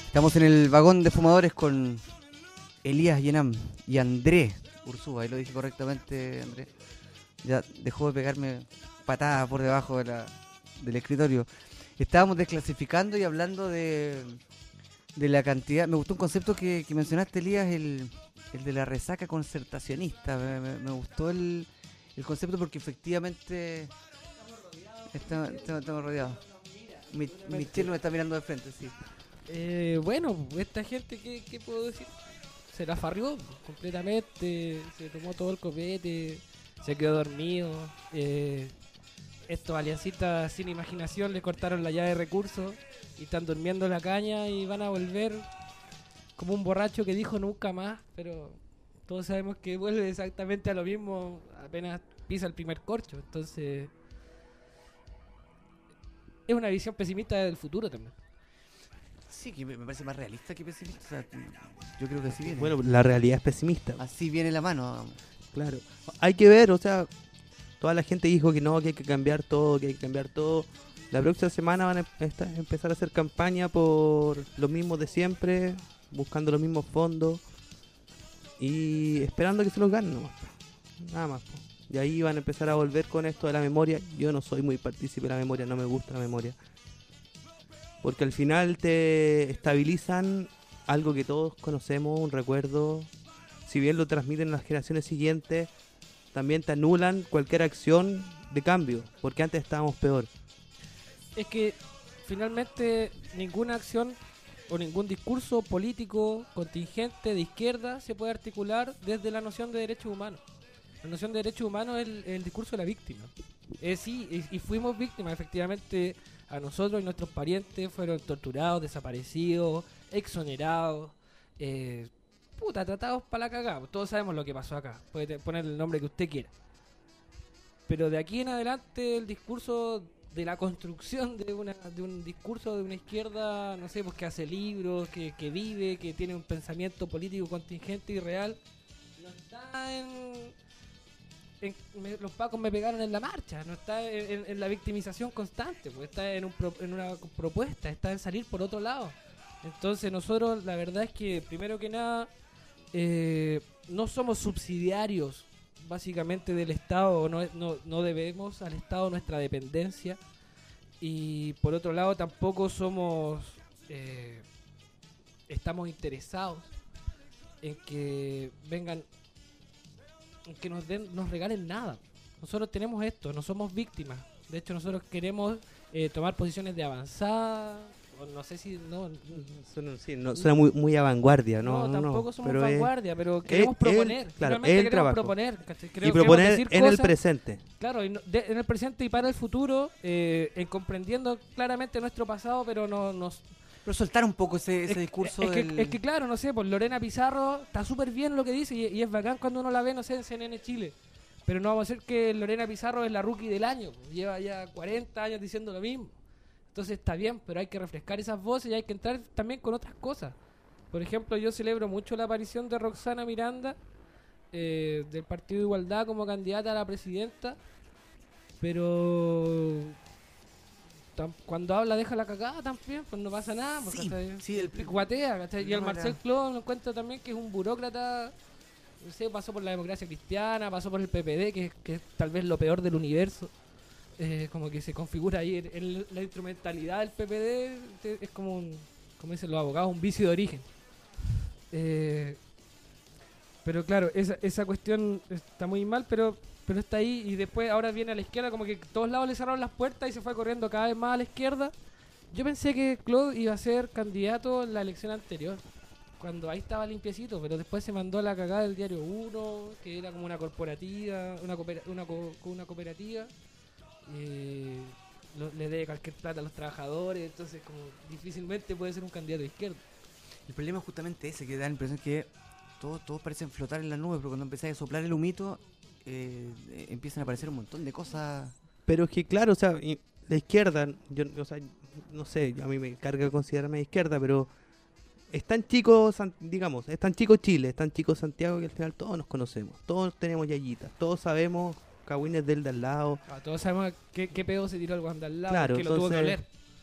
Estamos en el vagón de fumadores con Elías Yenam y Andrés Ursúa. Ahí lo dije correctamente, Andrés. Ya dejó de pegarme patadas por debajo de la, del escritorio. Estábamos desclasificando y hablando de, de la cantidad. Me gustó un concepto que, que mencionaste, Elías, el, el de la resaca concertacionista. Me, me, me gustó el, el concepto porque efectivamente estamos, estamos rodeados. Mi, Michelle me está mirando de frente, sí. Eh, bueno, esta gente, ¿qué, qué puedo decir? Se la farrió completamente, se tomó todo el copete, se quedó dormido. Eh, estos aliancitas sin imaginación le cortaron la llave de recursos y están durmiendo en la caña y van a volver como un borracho que dijo nunca más, pero todos sabemos que vuelve exactamente a lo mismo apenas pisa el primer corcho. Entonces es una visión pesimista del futuro también. Sí, que me parece más realista que pesimista. O sea, yo creo que así viene. Bueno, la realidad es pesimista. Así viene la mano. Vamos. Claro. Hay que ver, o sea, toda la gente dijo que no, que hay que cambiar todo, que hay que cambiar todo. La próxima semana van a esta- empezar a hacer campaña por lo mismo de siempre, buscando los mismos fondos y esperando que se los ganen nomás. Nada más. Po. Y ahí van a empezar a volver con esto de la memoria. Yo no soy muy partícipe de la memoria, no me gusta la memoria. Porque al final te estabilizan algo que todos conocemos, un recuerdo. Si bien lo transmiten a las generaciones siguientes, también te anulan cualquier acción de cambio, porque antes estábamos peor. Es que finalmente ninguna acción o ningún discurso político contingente de izquierda se puede articular desde la noción de derechos humanos. La noción de derechos humanos es el, el discurso de la víctima. Eh, sí, y, y fuimos víctimas, efectivamente. A nosotros y nuestros parientes fueron torturados, desaparecidos, exonerados, eh, puta, tratados para la cagada. Todos sabemos lo que pasó acá. Puede poner el nombre que usted quiera. Pero de aquí en adelante el discurso de la construcción de una de un discurso de una izquierda, no sé, pues que hace libros, que, que vive, que tiene un pensamiento político contingente y real, no está en... En, me, los pacos me pegaron en la marcha, no está en, en, en la victimización constante, pues está en, un pro, en una propuesta, está en salir por otro lado. Entonces nosotros la verdad es que primero que nada eh, no somos subsidiarios básicamente del Estado, no, no, no debemos al Estado nuestra dependencia, y por otro lado tampoco somos eh, estamos interesados en que vengan, que nos den, nos regalen nada. Nosotros tenemos esto, no somos víctimas. De hecho, nosotros queremos eh, tomar posiciones de avanzada. O no sé si no. Suena, sí, no, suena muy, muy a vanguardia, ¿no? No, no tampoco no, somos pero es- vanguardia, pero queremos es- proponer. es- claro, Finalmente es el queremos trabajo. proponer. ¿cachai? Creo- y queremos proponer decir en el cosas, presente. claro, y no- de- en el presente y para el futuro, eh, en comprendiendo claramente nuestro pasado, pero no nos. Pero soltar un poco ese, ese es, discurso es que, del... es que claro, no sé, pues Lorena Pizarro está súper bien lo que dice y, y es bacán cuando uno la ve, no sé, en C N N Chile. Pero no vamos a decir que Lorena Pizarro es la rookie del año. Lleva ya cuarenta años diciendo lo mismo. Entonces está bien, pero hay que refrescar esas voces y hay que entrar también con otras cosas. Por ejemplo, yo celebro mucho la aparición de Roxana Miranda, eh, del Partido de Igualdad, como candidata a la presidenta. Pero tam- cuando habla deja la cagada también, pues no pasa nada. Pues, Sí, ¿cachai? sí, el- Guatea, ¿cachai? Y el No, Marcel era- Cló lo encuentro también que es un burócrata. No sé, pasó por la democracia cristiana, pasó por el P P D, que, que es tal vez lo peor del universo. Eh, como que se configura ahí en, en la instrumentalidad del P P D, te- es como un, como dicen los abogados, un vicio de origen. Eh, pero claro, esa, esa cuestión está muy mal, pero pero está ahí y después ahora viene a la izquierda, como que todos lados le cerraron las puertas y se fue corriendo cada vez más a la izquierda. Yo pensé que Claude iba a ser candidato en la elección anterior, cuando ahí estaba limpiecito, pero después se mandó a la cagada del Diario uno, que era como una corporativa, una, coopera- una, co- una cooperativa, eh, lo- le debe cualquier plata a los trabajadores, entonces como difícilmente puede ser un candidato de izquierda. El problema es justamente ese, que da la impresión que todos, todos parecen flotar en la nube, pero cuando empezáis a soplar el humito, eh, eh, empiezan a aparecer un montón de cosas. Pero es que claro, o sea, y la izquierda, yo, o sea, no sé, a mí me carga considerarme de izquierda, pero es tan chico, San- digamos, es tan chico Chile, es tan chico Santiago que al final todos nos conocemos, todos tenemos yayitas, todos sabemos cagüines del de al lado. Ah, todos sabemos qué, qué pedo se tiró el Wanda al lado, Claro, que lo tuvo que entonces- oler.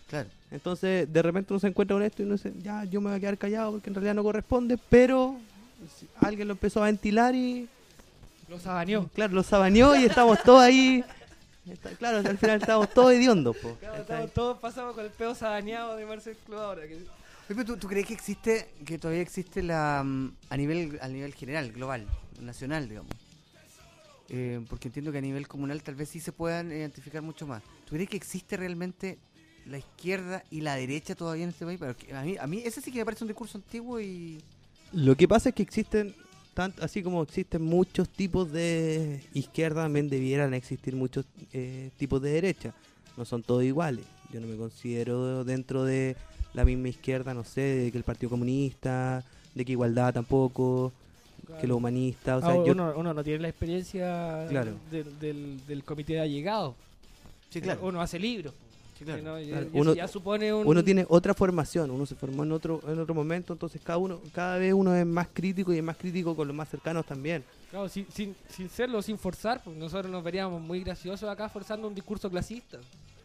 Claro. Entonces, de repente uno se encuentra con esto y uno dice, ya, yo me voy a quedar callado porque en realidad no corresponde, pero alguien lo empezó a ventilar y... Lo sabaneó. Claro, lo sabaneó y estamos todos ahí. Está, claro, al final estamos todos hediondos, po. Claro, estamos, todos pasamos con el pedo sabaneado de Marcel Cló ahora. Que... Oye, ¿tú, ¿Tú crees que existe, que todavía existe la mm, a nivel a nivel general, global, nacional, digamos? Eh, porque entiendo que a nivel comunal tal vez sí se puedan identificar mucho más. ¿Tú crees que existe realmente la izquierda y la derecha todavía en este país? Porque a mí, a mí ese sí que me parece un discurso antiguo y... Lo que pasa es que existen, tanto, así como existen muchos tipos de izquierda, también debieran existir muchos eh, tipos de derecha. No son todos iguales. Yo no me considero dentro de la misma izquierda, no sé, de que el Partido Comunista, de que Igualdad tampoco, claro, que los humanistas. O sea, ah, yo... uno, uno no tiene la experiencia claro. del, del, del comité de allegados. Sí, claro. Uno hace libros. Sí, claro. ¿no? Y, Claro, y uno, ya supone un... uno tiene otra formación, uno se formó en otro en otro momento, entonces cada uno cada vez uno es más crítico y es más crítico con los más cercanos también. Claro, sin, sin, sin serlo, sin forzar, porque nosotros nos veríamos muy graciosos acá forzando un discurso clasista.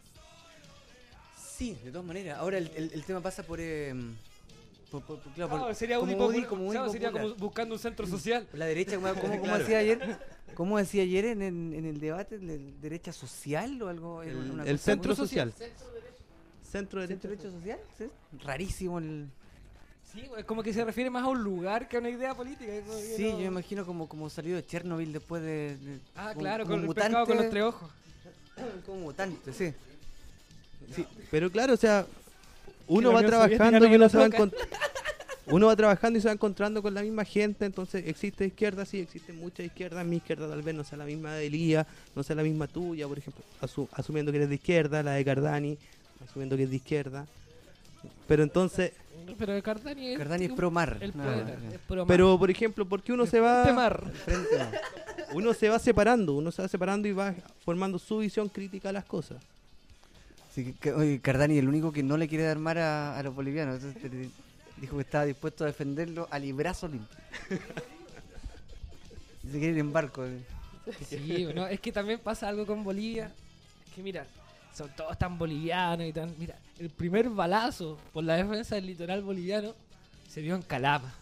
Sí, de todas maneras. Ahora el, el, el tema pasa por... Eh, por, por, por claro, Claro, por- sería como unipopular, uni- como claro, sería unipopular. como buscando un centro social. La derecha, como, como, como Claro. decía ayer, como decía ayer en el, en el debate, ¿el derecha social o algo? El, una el cosa- centro algo social. Centro derecha. ¿Centro derecha social? ¿Sí? Rarísimo el... Sí, es como que se refiere más a un lugar que a una idea política. es como que Sí, no- yo me imagino como, como salido de Chernobyl después de... de- Ah, como- claro, como con el mutante, pescado con los tres ojos. Como mutante, sí. Sí, pero claro, o sea, uno la va Unión trabajando Soviética y no uno me se va toca. encont- uno va trabajando y se va encontrando con la misma gente, entonces existe izquierda, sí, existe mucha izquierda, mi izquierda tal vez no sea la misma de Elías, no sea la misma tuya, por ejemplo, asu- asumiendo que eres de izquierda, la de Cardani, asumiendo que es de izquierda, pero entonces, Pero el Cardani es... Cardani es pro mar. El No, poeta, no, no. es pro mar. pero por ejemplo, ¿por qué uno se Frente va, mar. Frente no. uno se va separando, uno se va separando y va formando su visión crítica a las cosas? Sí, que- que- oye, Cardani es el único que no le quiere dar mar a, a los bolivianos. Entonces, te- dijo que estaba dispuesto a defenderlo a librazo limpio. Dice que ir en barco. eh. Sí, bueno, es que también pasa algo con Bolivia. Que mira, son todos tan bolivianos y tan... Mira, el primer balazo por la defensa del litoral boliviano se dio en Calama.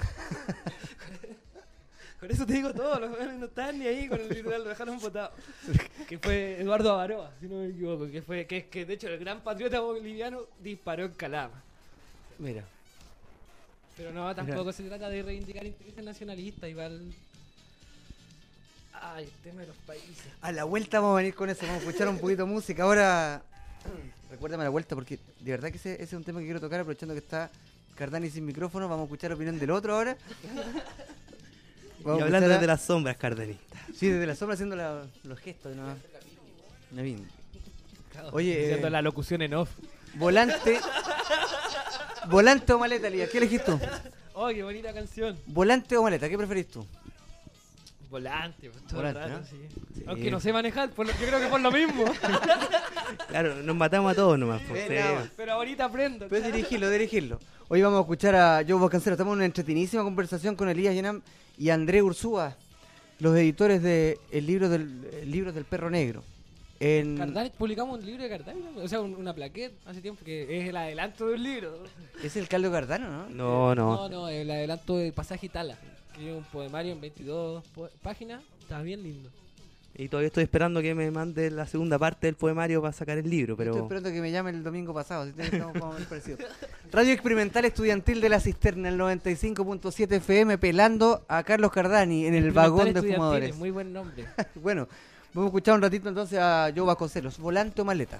Con eso te digo todo, los jóvenes no están ni ahí con el litoral, lo dejaron botado. Que fue Eduardo Avaroa, si no me equivoco, que fue que es que de hecho el gran patriota boliviano disparó en Calama. Mira. Pero no, tampoco se trata de reivindicar intereses nacionalistas, igual... Ay, el tema de los países. A la vuelta vamos a venir con eso. Vamos a escuchar un poquito de música. Ahora, recuérdame a la vuelta porque de verdad que ese, ese es un tema que quiero tocar aprovechando que está Cardani sin micrófono. Vamos a escuchar la opinión del otro ahora. Vamos Y a hablando escuchar a- de las sombras, Cardani. Sí, desde la sombra haciendo la- los gestos. ¿No? Una bien. Oye, Haciendo eh, la locución en off. volante. ¿Volante o maleta, Lía? ¿Qué elegís tú? Oh, qué bonita canción. ¿Volante o maleta? ¿Qué preferís tú? Volante, pues, todo Volante, el rato, ¿no? sí. Sí. Aunque no sé manejar, por lo- yo creo que por lo mismo. Claro, nos matamos a todos nomás. pues, Eh, sí. nada más. Pero ahorita aprendo. Puedes dirigirlo, dirigirlo. Hoy vamos a escuchar a Joe Boscancero. Estamos en una entretenidísima conversación con Elías Yenam y André Ursúa, los editores de el libro del el libro del perro negro. En... Cardani, publicamos un libro de Cardani, ¿no? O sea, un- una plaqueta hace tiempo que es el adelanto de un libro. Es el caldo Cardano, ¿no? No, No, no. no, el adelanto de Pasaje Itala. Que es un poemario en veintidós po- páginas. Está bien lindo. Y todavía estoy esperando que me mande la segunda parte del poemario para sacar el libro, Estoy pero esperando que me llame el domingo pasado. Así que estamos más o menos parecidos. Radio Experimental Estudiantil de la Cisterna, el noventa y cinco punto siete F M, pelando a Carlos Cardani en el vagón de Experimental fumadores. Estudiantil, muy buen nombre. Bueno, vamos a escuchar un ratito entonces a Joe Vasconcelos. ¿Volante o maleta?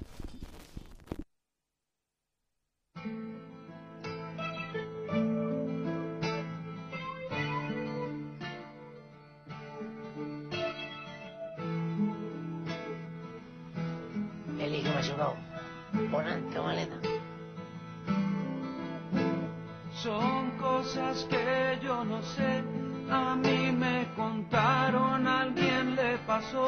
Elige machucado. Volante o maleta. Son cosas que yo no sé, a mí me contaron, a alguien le pasó.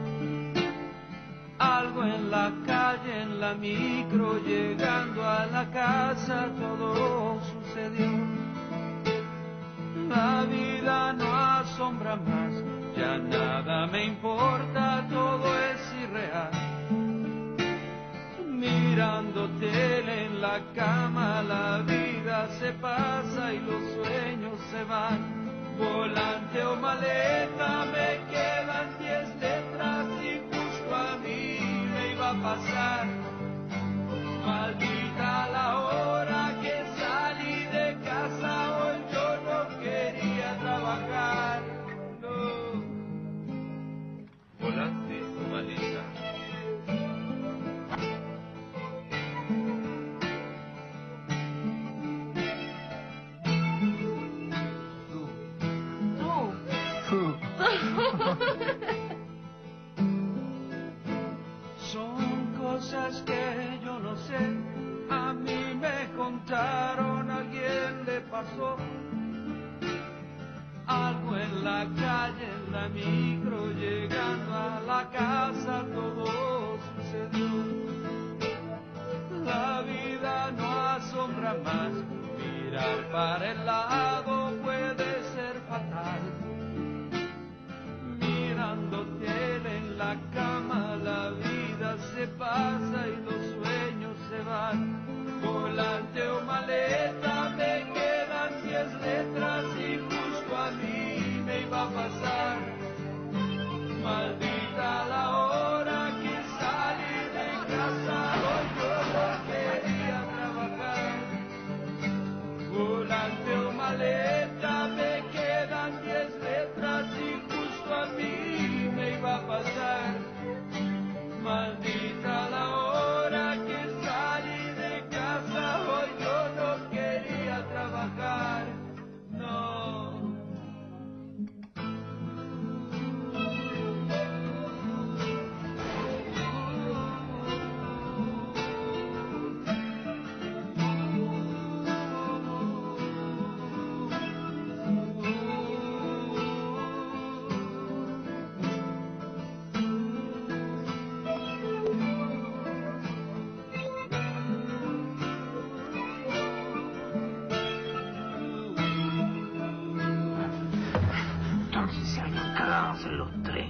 Algo en la calle, en la micro, llegando a la casa, todo sucedió. La vida no asombra más, ya nada me importa, todo es irreal. Mira mirando tele en la cama, la vida se pasa y los sueños se van. Volante o maleta, me quedan diez letras y justo a mí me iba a pasar. Maldita la hora que salí de casa, hoy yo no quería trabajar. No. Volante o maleta. Son cosas que yo no sé, a mí me contaron, a alguien le pasó. Algo en la calle, en la micro, llegando a la casa, todo sucedió. La vida no asombra más, mirar para el lado puede ser fatal. Mirando tele en la cama, la vida se pasa y los sueños se van. Volante o maleta, me quedan diez letras y justo a mí me iba a pasar. Maldita la hora que salí de casa, hoy yo no quería trabajar. Volante o maleta, me quedan diez letras y justo a mí me iba a pasar. Maldita la hora que salí de casa, hoy yo no quería trabajar. No. Los tres.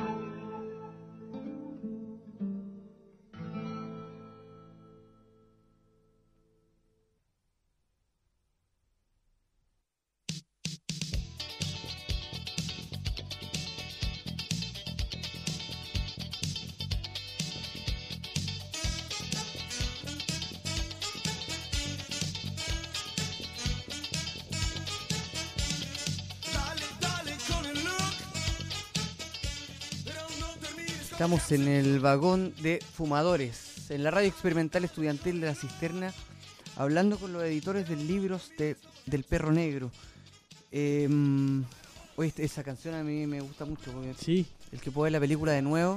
Estamos en el vagón de fumadores, en la radio experimental estudiantil de La Cisterna, hablando con los editores de libros de, del Perro Negro. Eh, oye, esa canción a mí me gusta mucho, porque Sí. el que puede ver la película de nuevo,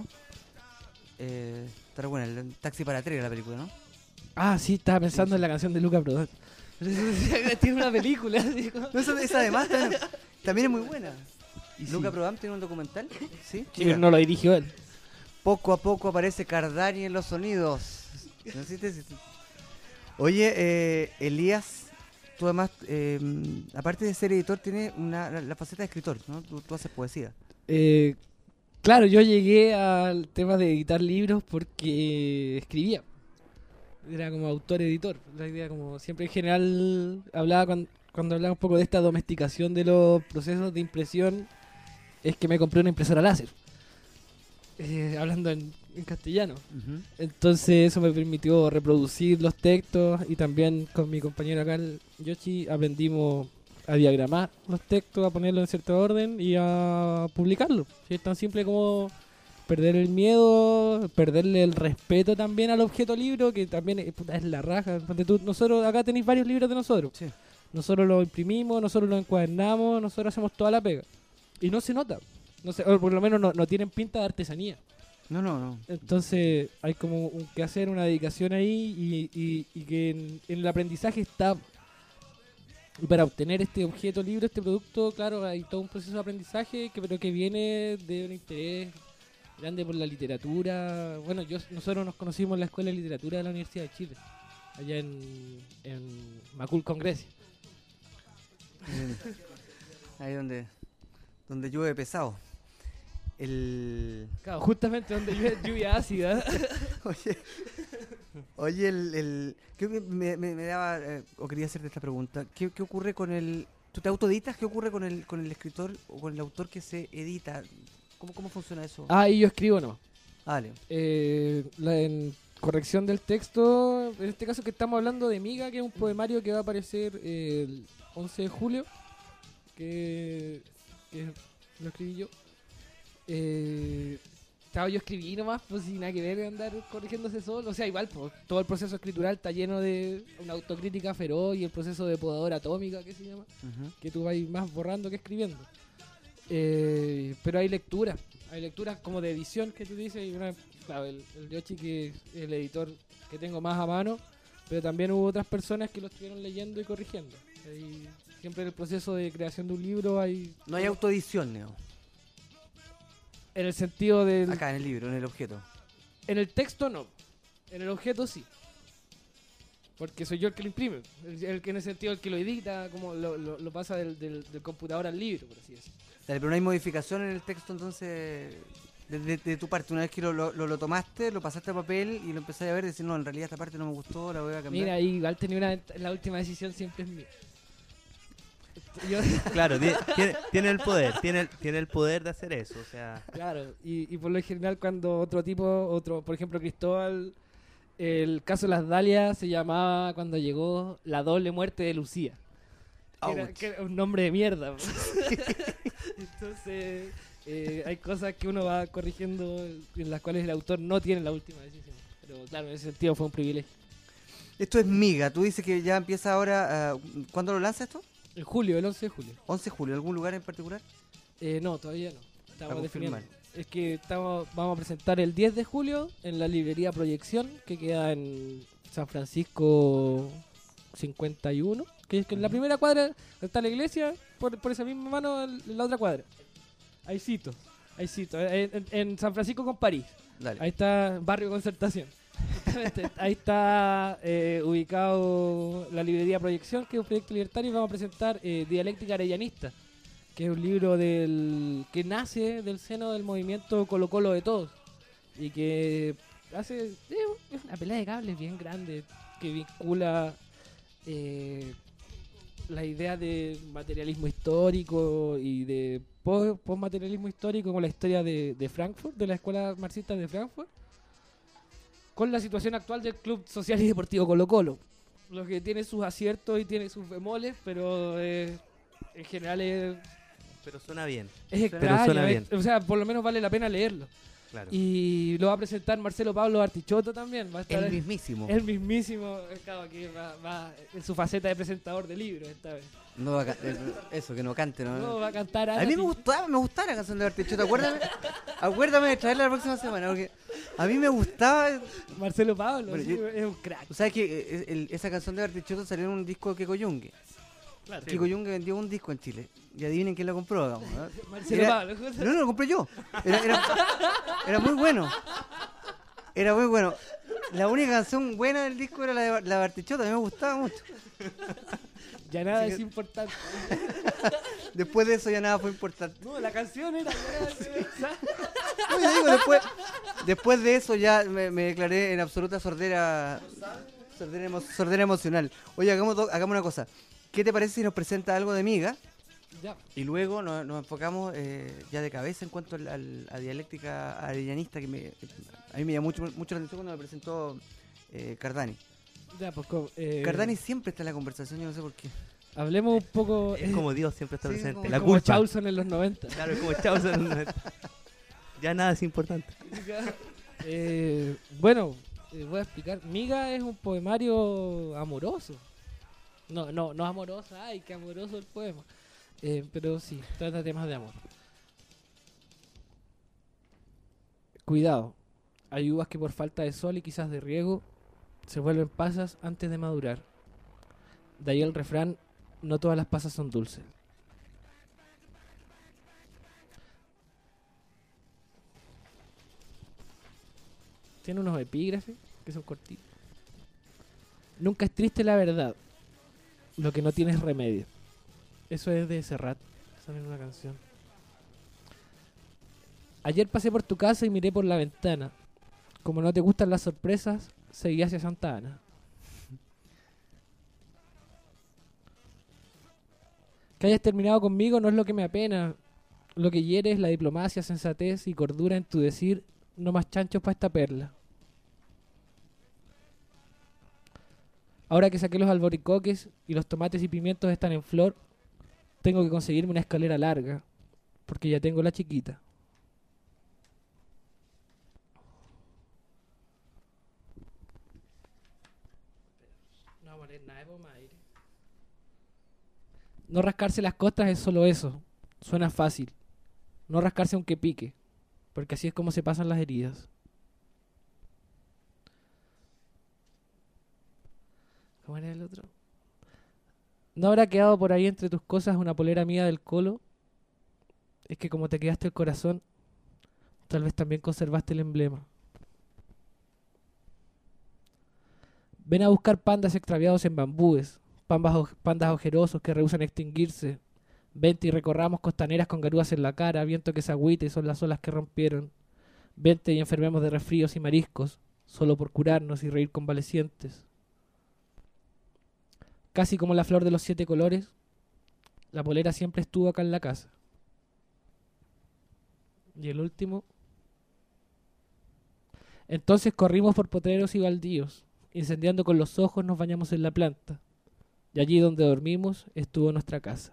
eh, está buena, el Taxi para tres la película, ¿no? Ah, sí, estaba pensando Sí, sí. en la canción de Luca Prodan. Tiene una película. Así como- No, esa, esa además también, también es muy buena. Y Luca sí. Prodan tiene un documental, ¿sí? Sí, Mira. pero no lo dirigió él. Poco a poco aparece Cardani en los sonidos. ¿No existe? Oye, eh, Elías, tú además, eh, aparte de ser editor, tienes una, la, la faceta de escritor, ¿no? Tú, tú haces poesía. Eh, claro, yo llegué al tema de editar libros porque escribía. Era como autor-editor. La idea, como siempre en general, hablaba cuando, cuando hablaba un poco de esta domesticación de los procesos de impresión, es que me compré una impresora láser. Eh, hablando en, en castellano. Uh-huh. Entonces eso me permitió reproducir los textos y también con mi compañero acá, el Yoshi, aprendimos a diagramar los textos, a ponerlos en cierto orden y a publicarlos. ¿Sí? Es tan simple como perder el miedo, perderle el respeto también al objeto libro, que también es, puta, es la raja. Ponte tú, nosotros acá tenéis varios libros de nosotros. Sí. Nosotros los imprimimos, nosotros los encuadernamos, nosotros hacemos toda la pega. Y no se nota. No sé, o por lo menos no, no tienen pinta de artesanía. No, no, no. Entonces hay como un, que hacer una dedicación ahí y, y, y que en, en el aprendizaje está. Y para obtener este objeto libro, este producto, claro, hay todo un proceso de aprendizaje que pero que viene de un interés grande por la literatura. Bueno, yo nosotros nos conocimos en la Escuela de Literatura de la Universidad de Chile, allá en, en Macul, con Grecia. Ahí donde, donde llueve pesado. El... Claro, justamente donde llueve lluvia ácida. Oye, Oye, el, el ¿qué me, me, me daba, eh, o quería hacerte esta pregunta, ¿qué, qué ocurre con el, tú te autoeditas, qué ocurre con el, con el escritor o con el autor que se edita? ¿Cómo, cómo funciona eso? Ah, y yo escribo no. Vale. Eh, la, en corrección del texto, en este caso que estamos hablando de Miga, que es un poemario que va a aparecer eh, el once de julio, que, que lo escribí yo. Eh, estaba yo escribí nomás, pues sin nada que ver andar corrigiéndose solo. O sea, igual, pues, todo el proceso escritural está lleno de una autocrítica feroz y el proceso de podadora atómica, que se llama, Uh-huh. que tú vas más borrando que escribiendo. Eh, pero hay lecturas, hay lecturas como de edición que tú dices, y una, claro, el, el Yoshi, que es el editor que tengo más a mano, pero también hubo otras personas que lo estuvieron leyendo y corrigiendo. Hay, siempre en el proceso de creación de un libro hay... No hay autoedición, Neo. En el sentido del... Acá en el libro, en el objeto. En el texto no, en el objeto sí. Porque soy yo el que lo imprime, el, el que en el sentido el que lo edita, como lo, lo, lo pasa del, del, del computador al libro, por así decirlo. Dale, pero no hay modificación en el texto entonces de, de, de tu parte. Una vez que lo, lo, lo tomaste, lo pasaste a papel y lo empezaste a ver y decir, no, en realidad esta parte no me gustó, la voy a cambiar. Mira, igual tenía una, la última decisión siempre es mía. Yo, Claro, tiene, tiene, tiene el poder, tiene el, tiene el poder de hacer eso, o sea, claro, y, y por lo general cuando otro tipo, otro, por ejemplo Cristóbal, el caso de las Dalias se llamaba cuando llegó La doble muerte de Lucía. Que era, Ouch. que era un nombre de mierda. Entonces, eh, hay cosas que uno va corrigiendo en las cuales el autor no tiene la última decisión. Pero claro, en ese sentido fue un privilegio. Esto es Miga, tú dices que ya empieza ahora, uh, ¿cuándo lo lanza esto? En julio, el once de julio. once de julio, ¿algún lugar en particular? Eh, no, todavía no. A Estamos confirmar. definiendo. Es que estamos, vamos a presentar el diez de julio en la librería Proyección, que queda en San Francisco cincuenta y uno, que es que en la primera cuadra está la iglesia, por, por esa misma mano en la otra cuadra. Ahí cito, ahí cito, en, en- en San Francisco con París. Dale. Ahí está Barrio Concertación. Justamente, ahí está eh, ubicado la librería Proyección, que es un proyecto libertario, y vamos a presentar eh, Dialéctica Arellanista, que es un libro del que nace del seno del movimiento Colo Colo de todos y que hace eh, es una pelea de cables bien grande que vincula eh, la idea de materialismo histórico y de po- postmaterialismo histórico con la historia de, de Frankfurt, de la escuela marxista de Frankfurt, con la situación actual del Club Social y Deportivo Colo Colo, lo que tiene sus aciertos y tiene sus bemoles, pero eh, en general es pero suena bien, Es Pero extraño, suena es- bien. o sea, por lo menos vale la pena leerlo. claro. Y lo va a presentar Marcelo Pablo Artichoto también. Va a estar El mismísimo. el mismísimo, eh, claro, que va, va en su faceta de presentador de libros esta vez. No va a ca- eh, eso, que no cante, ¿no? No, va a cantar A mí me Arati. gustaba, me gustaba la canción de Bartichotto, acuérdame, acuérdame de traerla la próxima semana, porque a mí me gustaba. Marcelo Pablo, Bueno, sí, yo- es un crack. Tú sabes que eh, el- esa canción de Bartichotto salió en un disco de Kiko Yungue. Claro. Kiko Yungue vendió un disco en Chile. Y adivinen quién lo compró, digamos, ¿no? Marcelo Era- Pablo. No, no, lo compré yo. Era, era, era muy bueno. Era muy bueno. La única canción buena del disco era la de Bar- la de Bartichotto, a mí me gustaba mucho. Ya nada Así es que- importante. Después de eso ya nada fue importante. No, la canción era. era- No, yo digo, después, después de eso ya me, me declaré en absoluta sordera, sordera, emo- sordera emocional. Oye, hagamos, do- hagamos una cosa. ¿Qué te parece si nos presenta algo de Miga? Ya. Y luego nos, nos enfocamos eh, ya de cabeza en cuanto al, al- a dialéctica arellanista, que me, a mí me llamó mucho, mucho la atención cuando me presentó eh, Cardani. Ya, pues, co- eh, Cardani siempre está en la conversación, yo no sé por qué. hablemos un poco. Es eh, como Dios siempre está Sí, presente. como- La como culpa. Chausson en los noventa. Claro, es como Chaucer. Ya nada es importante. Eh, bueno, eh, voy a explicar. Miga es un poemario amoroso. No, no, no amoroso. Ay, qué amoroso el poema. Eh, pero sí, trata temas de amor. Cuidado. Hay uvas que por falta de sol y quizás de riego se vuelven pasas antes de madurar. De ahí el refrán, no todas las pasas son dulces. Tiene unos epígrafes que son cortitos. Nunca es triste la verdad. Lo que no tiene es remedio. Eso es de Serrat. Sale en una canción. Ayer pasé por tu casa y miré por la ventana. Como no te gustan las sorpresas, seguí hacia Santa Ana. Que hayas terminado conmigo no es lo que me apena. Lo que hiere es la diplomacia, sensatez y cordura en tu decir, no más chanchos para esta perla. Ahora que saqué los alboricoques y los tomates y pimientos están en flor, tengo que conseguirme una escalera larga, porque ya tengo la chiquita. No vamos a leer nada de Pomaire. No rascarse las costas es solo eso. Suena fácil. No rascarse aunque pique, porque así es como se pasan las heridas. ¿Cómo era el otro? ¿No habrá quedado por ahí entre tus cosas una polera mía del colo? Es que como te quedaste el corazón, tal vez también conservaste el emblema. Ven a buscar pandas extraviados en bambúes, pandas, oj- pandas ojerosos que rehúsan extinguirse. Vente y recorramos costaneras con garúas en la cara, viento que se agüite, son las olas que rompieron. Vente y enfermemos de resfríos y mariscos, solo por curarnos y reír convalecientes. Casi como la flor de los siete colores, la polera siempre estuvo acá en la casa. Y el último. Entonces corrimos por potreros y baldíos, incendiando con los ojos nos bañamos en la planta. Y allí donde dormimos estuvo nuestra casa.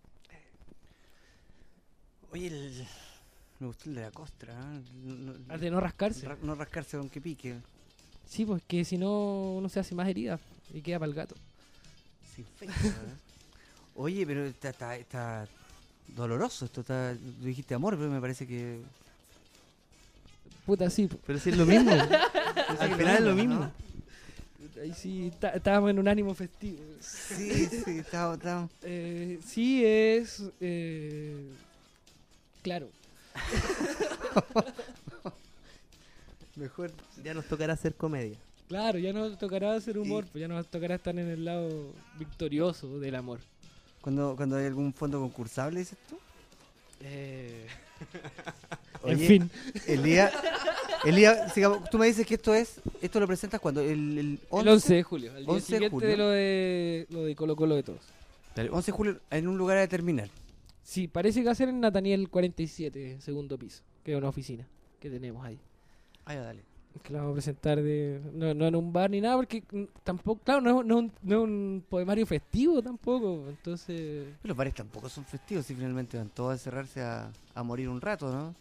Oye, el... me gustó el de la costra. ¿eh? No, no- Al de no rascarse. ra- no rascarse aunque pique. Sí, pues que si no uno se hace más herida y queda para el gato. Se infecta, ¿eh? Oye, pero está, está, está doloroso esto. Está, tú dijiste amor, pero me parece que... Puta, sí. po. Pero si es lo mismo. Al Al final es lo mismo. Ahí sí, tá- estábamos en un ánimo festivo. Sí, sí, estamos... estamos- Eh, sí es... eh, claro. Mejor... Ya nos tocará hacer comedia. Claro, ya nos tocará hacer humor, pues ya nos tocará estar en el lado victorioso del amor. Cuando, cuando hay algún fondo concursable, dices tú. Eh, Oye, en fin, Elías, Elías, sigamos, tú me dices que esto es, esto lo presentas cuando el, el once, el once de julio, el día once de siguiente julio. de lo de lo de Colo Colo de todos. el once de julio en un lugar a determinar. Sí, parece que va a ser en Nathaniel cuarenta y siete, segundo piso, que es una oficina que tenemos ahí. Ah, ya, dale. Que la vamos a presentar de, no, no en un bar ni nada, porque mm, tampoco, claro, no, es- no, es un- no es un poemario festivo tampoco, entonces... Pero los bares tampoco son festivos, si finalmente van todos a encerrarse a, a morir un rato, ¿no?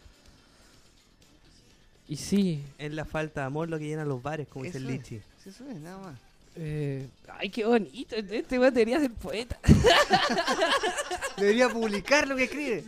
Y sí, Es la falta de amor lo que llena los bares, como dice el Eso es. Lichi. Sí, eso es, nada más. eh, ay, qué bonito, este weón debería ser poeta. Debería publicar lo que escribe.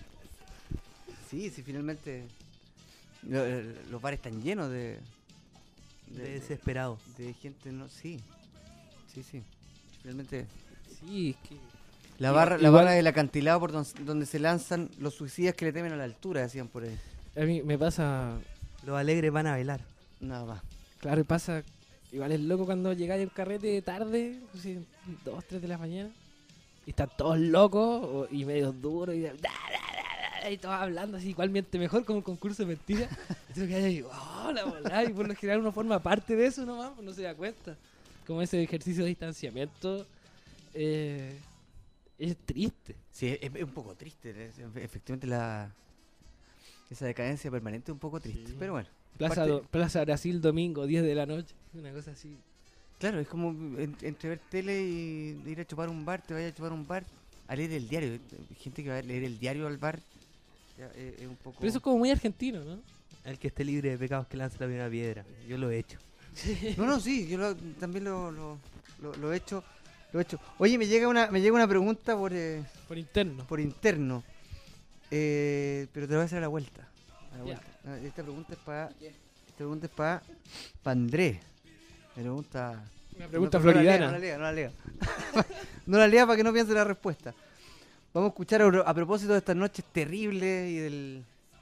Sí, si finalmente lo- lo- los bares están llenos de, De desesperado. de gente, no, sí, sí, sí. Finalmente Sí, es que... la Igual- barra, la igual- barra del acantilado por don- donde se lanzan los suicidas que le temen a la altura, decían por ahí. A mí me pasa, Los alegres van a bailar. Nada más. claro, pasa, igual es loco cuando llegáis a un carrete tarde, así, dos, tres de la mañana, y están todos locos o- y medio duros y, da, da, da, da, y todos hablando así, igualmente mejor como un concurso de mentiras. Entonces que hay, oh, la volada, y por lo general uno forma parte de eso nomás, pues no se da cuenta. Como ese ejercicio de distanciamiento eh, es triste. Sí, es, es un poco triste. es- efectivamente, la esa decadencia permanente es un poco triste. Sí. Pero bueno, Plaza, parte- Do- Plaza Brasil, domingo, diez de la noche, una cosa así. claro, es como en- entre ver tele y ir a chupar un bar, te vayas a chupar un bar, a leer el diario. Gente que va a leer el diario al bar, ya, eh, es un poco... Pero eso es como muy argentino, ¿no? El que esté libre de pecados que lance la primera piedra. Yo lo he hecho. No, no, sí, yo lo- también lo, lo, lo- lo he hecho. Lo he hecho. Oye, me llega una, me llega una pregunta por, eh, Por interno. por interno, eh, pero te la voy a hacer a la vuelta. A la Ya. vuelta. Ah, Esta pregunta es para esta pregunta es para Andrés. Me pregunta... Una pregunta no, no la lea, floridana. No la lea, no la lea. No la lea para que no piense la respuesta. Vamos a escuchar a, a propósito de estas noches terribles y del...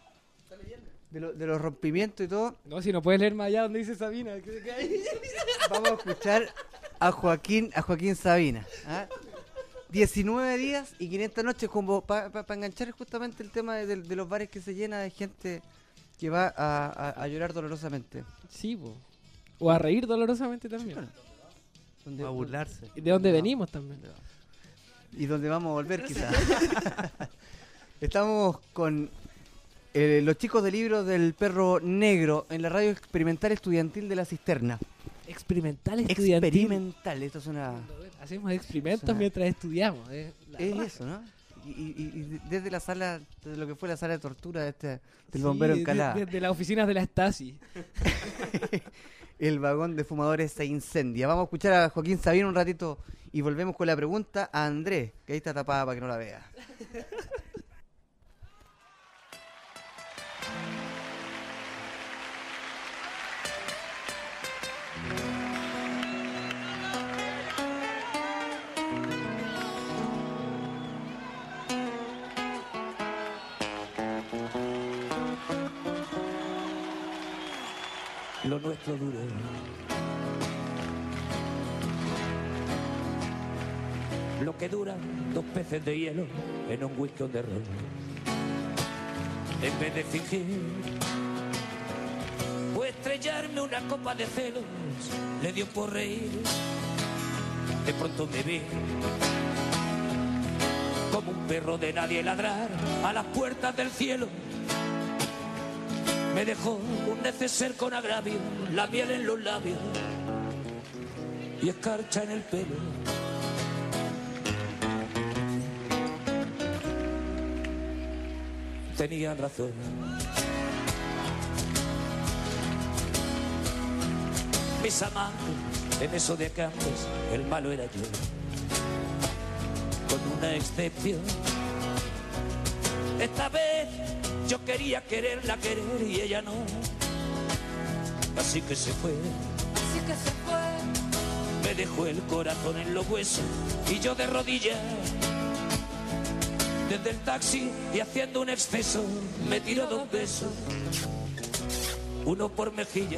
De, lo- de los rompimientos y todo. No, si no puedes leer más allá donde dice Sabina. ¿qué- qué hay? Vamos a escuchar a Joaquín, a Joaquín Sabina. ¿ah? diecinueve días y quinientas noches como para enganchar justamente el tema de, de- de los bares que se llena de gente que va a, a- a llorar dolorosamente. Sí, po. O a reír dolorosamente también. Bueno, donde- A burlarse. Y de dónde venimos también. Y donde vamos a volver quizás. Estamos con eh, los chicos del libro del Perro Negro en la radio experimental estudiantil de La Cisterna. Experimental estudiantil. Experimental, esto es una... Hacemos experimentos Suena- mientras estudiamos. eh. La Es raja. eso, ¿no? Y, y- y desde la sala, desde lo que fue la sala de tortura de este, del Sí, bombero de- Encalada, Desde las oficinas de la Stasi. el vagón de fumadores se incendia. Vamos a escuchar a Joaquín Sabina un ratito y volvemos con la pregunta a Andrés, que ahí está tapada para que no la vea. Lo nuestro duró. Lo que duran dos peces de hielo en un whisky on the road. En vez de fingir o estrellarme una copa de celos, le dio por reír. De pronto me vi como un perro de nadie ladrar a las puertas del cielo. Me dejó un neceser con agravio, la miel en los labios y escarcha en el pelo. Tenían razón. Mis amantes, en eso de que antes el malo era yo, con una excepción. Esta vez yo quería quererla querer y ella no. Así que se fue. Así que se fue. Me dejó el corazón en los huesos y yo de rodillas. Desde el taxi y haciendo un exceso me tiró dos besos. Uno por mejilla.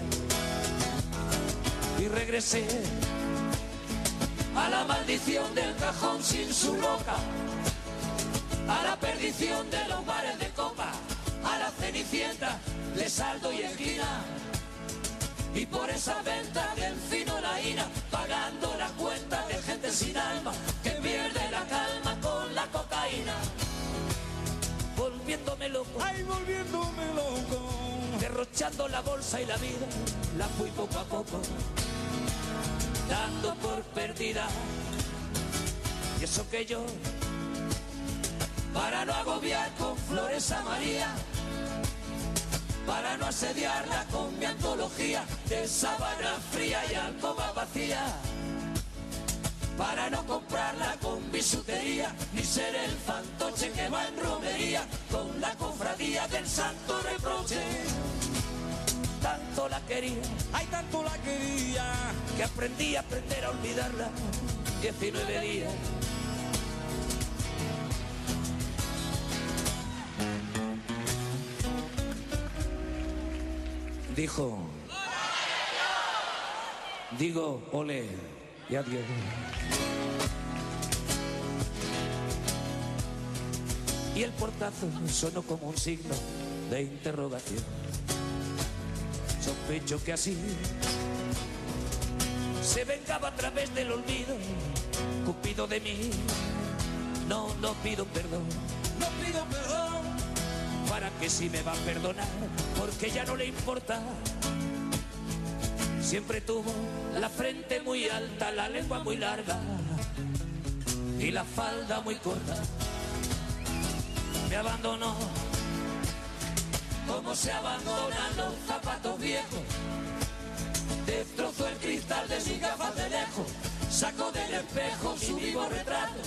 Y regresé a la maldición del cajón sin su boca. A la perdición de los bares de copa, a la cenicienta de saldo y esquina. Y por esa venta del fino la ina, pagando la cuenta de gente sin alma que pierde la calma con la cocaína. Volviéndome loco, Ay, volviéndome loco. derrochando la bolsa y la vida, la fui poco a poco dando por perdida. Y eso que yo, para no agobiar con flores a María, para no asediarla con mi antología de sábana fría y alcoba vacía, para no comprarla con bisutería, ni ser el fantoche que va en romería con la cofradía del santo reproche. Tanto la quería, Ay, tanto la quería. que aprendí a aprender a olvidarla. diecinueve días. Dijo, digo, ole y adiós. Y el portazo sonó como un signo de interrogación. Sospecho que así se vengaba a través del olvido, Cupido de mí. No, no pido perdón, No pido perdón. para que si me va a perdonar, porque ya no le importa. Siempre tuvo la frente muy alta, la lengua muy larga y la falda muy corta. Me abandonó como se abandonan los zapatos viejos. Destrozó el cristal de mis gafas de lejos, sacó del espejo su vivo retrato.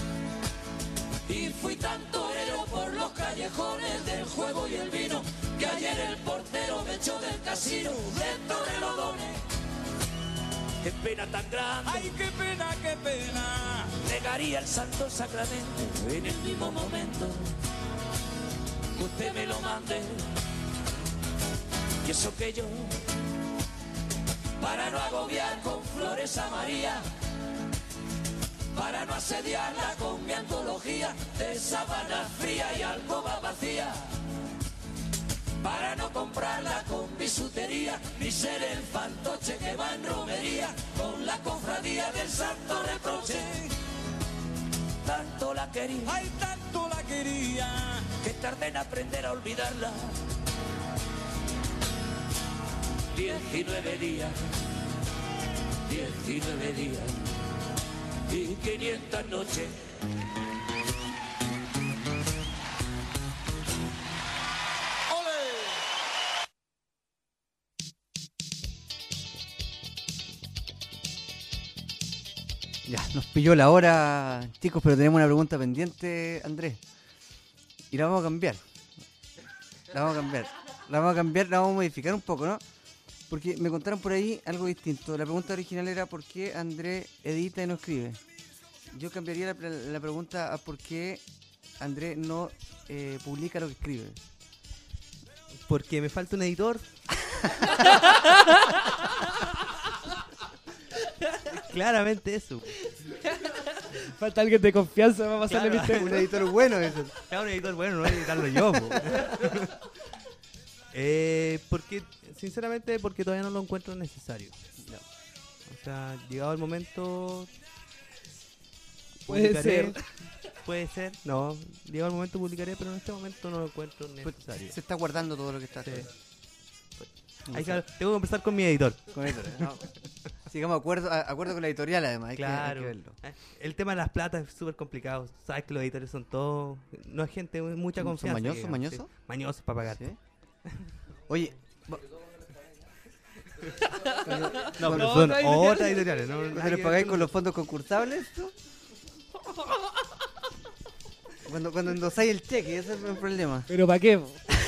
Y fui tan torero por los callejones del juego y el vino, que ayer el portero me echó del casino de Torrelodones. Qué pena tan grande, Ay, qué pena, qué pena. negaría el santo sacramento en el mismo momento que usted me lo mande. Y eso que yo, para no agobiar con flores a María, para no asediarla con mi antología de sábana fría y alcoba vacía, para no comprarla con bisutería, ni ser el fantoche que va en romería con la cofradía del santo reproche. Tanto la quería, ay, tanto la quería, que tardé en aprender a olvidarla. Diecinueve días, diecinueve días y quinientas noches. Ya, nos pilló la hora, chicos, pero tenemos una pregunta pendiente, Andrés. Y la vamos a cambiar. La vamos a cambiar. La vamos a cambiar, la vamos a modificar un poco, ¿no? Porque me contaron por ahí algo distinto. La pregunta original era ¿por qué Andrés edita y no escribe? Yo cambiaría la, la pregunta a ¿por qué Andrés no eh, publica lo que escribe? Porque me falta un editor. Claramente eso. Falta alguien de confianza para pasarle Claro. viste. Un editor bueno eso. Claro, un editor bueno, no editarlo yo. po. eh, porque, sinceramente, porque todavía no lo encuentro necesario. No. O sea, llegado el momento... Puede publicaré. ser. Puede ser, no. Llegado el momento publicaré, pero en este momento no lo encuentro necesario. Se está guardando todo lo que está Sí. haciendo. Hay que, tengo que conversar con mi editor. Con editores, ¿no? Sigamos acuerdo, a- acuerdo con la editorial además, hay, Claro. que, hay que verlo. Eh, El tema de las platas es súper complicado. Sabes que los editores son todos... No hay gente de mucha ¿Son confianza. mañosos, digamos, mañosos? sí. Mañosos para pagar. ¿Sí? Oye, va- No, pero No, son otra editorial. otras editoriales. No, ¿no le pagáis con los fondos concursables esto? Cuando, cuando endosáis el cheque, ese es un problema. Pero ¿para qué? po?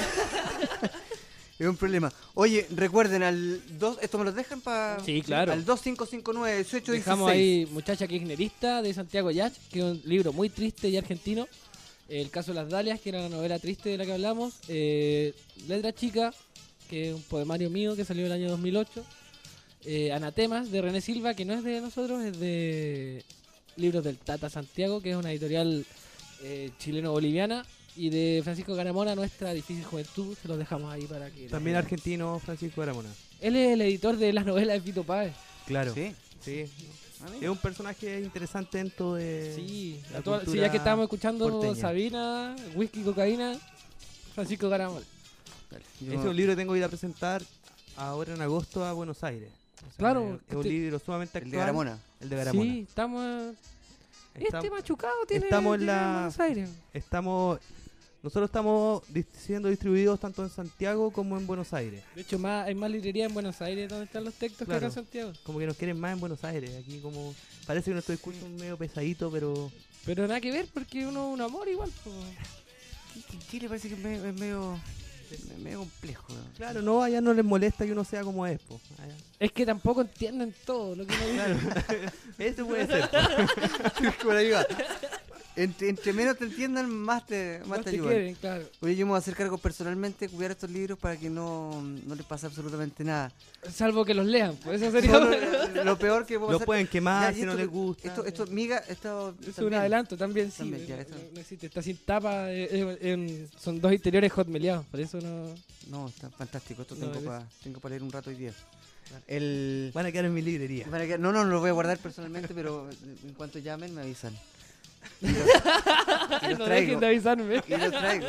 Es un problema. Oye, recuerden al dos, esto me lo dejan para Sí, claro. al dos cinco cinco nueve dieciocho Dejamos dieciséis. ahí Muchacha Kirchnerista de Santiago Yach, que es un libro muy triste y argentino. El caso de las Dalias, que era la novela triste de la que hablamos. Eh, Letra Chica, que es un poemario mío que salió el año dos mil ocho. Eh, Anatemas, de René Silva, que no es de nosotros, es de Libros del Tata Santiago, que es una editorial eh, chileno-boliviana. Y de Francisco Garamona, Nuestra Difícil Juventud, se los dejamos ahí para que... También argentino, Francisco Garamona. Él es el editor de las novelas de Fito Páez. Claro. Sí. Sí. Ah, mira. Es un personaje interesante dentro de Sí, la a toda- sí, cultura ya que estábamos escuchando porteña. Sabina, Whisky, Cocaína, Francisco Garamona. Yo- Ese es un libro que tengo que ir a presentar ahora en agosto a Buenos Aires. O sea, Claro, Es, es un este- libro sumamente el actual. de Garamona. El de Garamona. Sí, estamos... Estam- Este machucado tiene... estamos en tiene la- Buenos Aires. Estamos... Nosotros estamos dis- siendo distribuidos tanto en Santiago como en Buenos Aires. De hecho, más, hay más librerías en Buenos Aires donde están los textos que Claro. acá en Santiago. Como que nos quieren más en Buenos Aires. Aquí como... Parece que nuestro discurso es medio pesadito, pero... Pero nada que ver porque uno es un amor igual. po. Ch- Ch- Chile parece que es medio, es medio, es medio complejo. ¿no? Claro, no, allá no les molesta que uno sea como es, po. Allá- Es que tampoco entienden todo lo que uno dice. Claro. Eso puede ser. Por ahí va. Entre, entre menos te entiendan, más te, más Más te te ayudan. quieren, claro. Oye, yo me voy a hacer cargo personalmente de cuidar estos libros para que no, no les pase absolutamente nada. Salvo que los lean, pues eso sería... Solo lo, lo peor que puedo Lo hacer. pueden quemar Ya, y si no esto- les gusta. Esto, esto, miga, esto Es un también. adelanto también, sí. También, ya, no- eso. no existe, está sin tapa. eh, eh, em, son dos interiores hotmeleados, por eso no. No, está fantástico. Esto No, tengo es- para tengo para leer un rato hoy día. El... Van a quedar en mi librería. Van a quedar- No, no, no lo voy a guardar personalmente, pero en cuanto llamen me avisan. Y los, y los no traigo. dejen de avisarme. Y los traigo.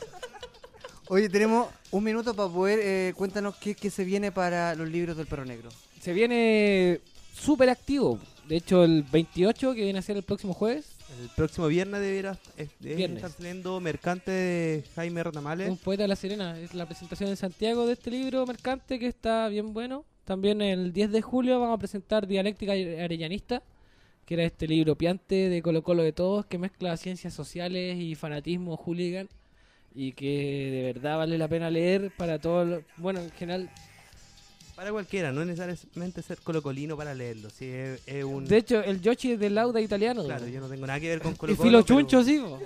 Oye, tenemos un minuto para poder... Eh, cuéntanos qué, qué se viene para los libros del Perro Negro. Se viene súper activo. De hecho, el veintiocho, que viene a ser el próximo jueves, El próximo viernes deberá es- debe Viernes. estar saliendo Mercante de Jaime Ratamales. un poeta de La Serena. Es la presentación en Santiago de este libro mercante que está bien bueno. También el diez de julio vamos a presentar Dialéctica Arellanista, que era este libro piante de Colo Colo de Todos, que mezcla ciencias sociales y fanatismo hooligan, y que de verdad vale la pena leer para todos los... Bueno, en general... Para cualquiera, no es necesariamente ser colocolino para leerlo. Sí, es, es un... De hecho, el Yoshi es del Lauda italiano. Claro, yo no tengo nada que ver con y Colo Filo Colo, pero, Chuncho, sí. po.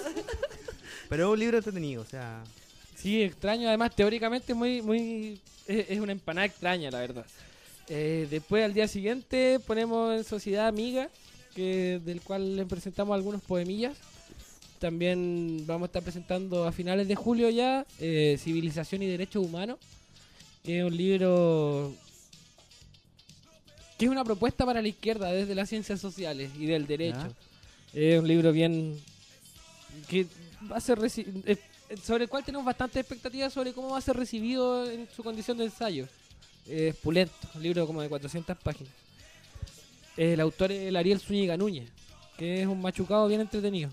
pero es un libro entretenido, o sea... Sí, extraño. Además, teóricamente muy, muy es, es una empanada extraña, la verdad. Eh, después, al día siguiente, ponemos en Sociedad Amiga, que del cual le presentamos algunos poemillas. también vamos a estar presentando a finales de julio ya eh, Civilización y Derechos Humanos, que es un libro que es una propuesta para la izquierda desde las ciencias sociales y del derecho. Es eh, un libro bien que va a ser reci- eh, sobre el cual tenemos bastantes expectativas sobre cómo va a ser recibido en su condición de ensayo. Es eh, pulento, un libro como de cuatrocientas páginas. Eh, el autor es el Ariel Zúñiga Núñez, que es un machucado bien entretenido.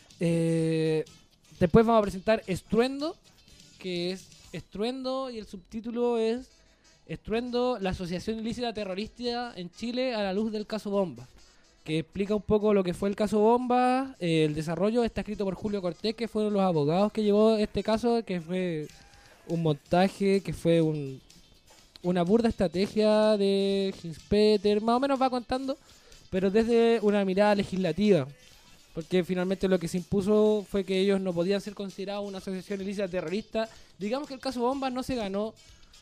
Eh, después vamos a presentar Estruendo, que es Estruendo y el subtítulo es Estruendo, la asociación ilícita terrorista en Chile a la luz del caso Bomba, que explica un poco lo que fue el caso Bomba. Eh, el desarrollo está escrito por Julio Cortés, que fueron los abogados que llevó este caso, que fue un montaje, que fue un, una burda estrategia de Hinspeter, más o menos va contando, pero desde una mirada legislativa, porque finalmente lo que se impuso fue que ellos no podían ser considerados una asociación ilícita terrorista. Digamos que el caso Bomba no se ganó,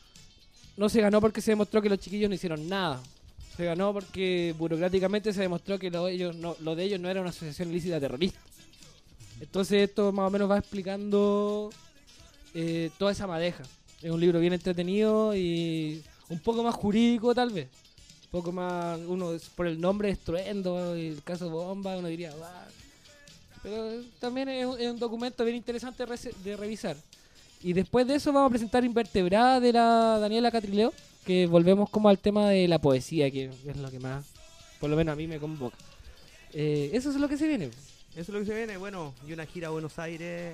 no se ganó porque se demostró que los chiquillos no hicieron nada. Se ganó porque burocráticamente se demostró que lo de ellos no, lo de ellos no era una asociación ilícita terrorista. Entonces esto más o menos va explicando eh, toda esa madeja. Es un libro bien entretenido y un poco más jurídico tal vez. Un poco más, uno por el nombre Estruendo y el caso Bomba, uno diría, bah. Pero también es un, es un documento bien interesante de, re- de revisar. Y después de eso vamos a presentar Invertebrada de la Daniela Catrileo, que volvemos como al tema de la poesía, que es lo que más, por lo menos a mí me convoca. Eh, eso es lo que se viene. Eso es lo que se viene, bueno, y una gira a Buenos Aires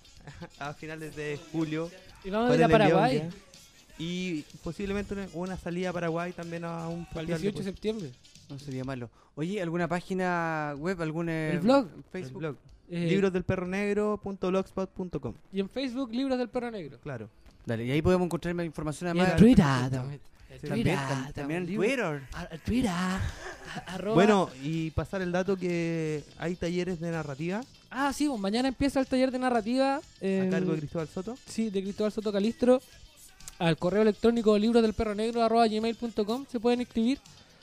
a finales de julio. Y vamos a ir a Paraguay. León, y posiblemente una, una salida a Paraguay también a un Para el dieciocho de septiembre. No sería malo. Oye, ¿alguna página web? ¿Algún eh, El blog. Facebook? El blog. Eh, libros del perro negro punto blogspot punto com. Y en Facebook, Libros del Perro Negro. Claro. Dale, y ahí podemos encontrar más información Y además. en Twitter. También, también, tam- también en Twitter. Twitter. Arroba. Bueno, y pasar el dato que hay talleres de narrativa Ah, sí, pues mañana empieza el taller de narrativa. a cargo de Cristóbal Soto. Sí, de Cristóbal Soto Calistro. Al correo electrónico libros del perro negro arroba gmail punto com se pueden inscribir.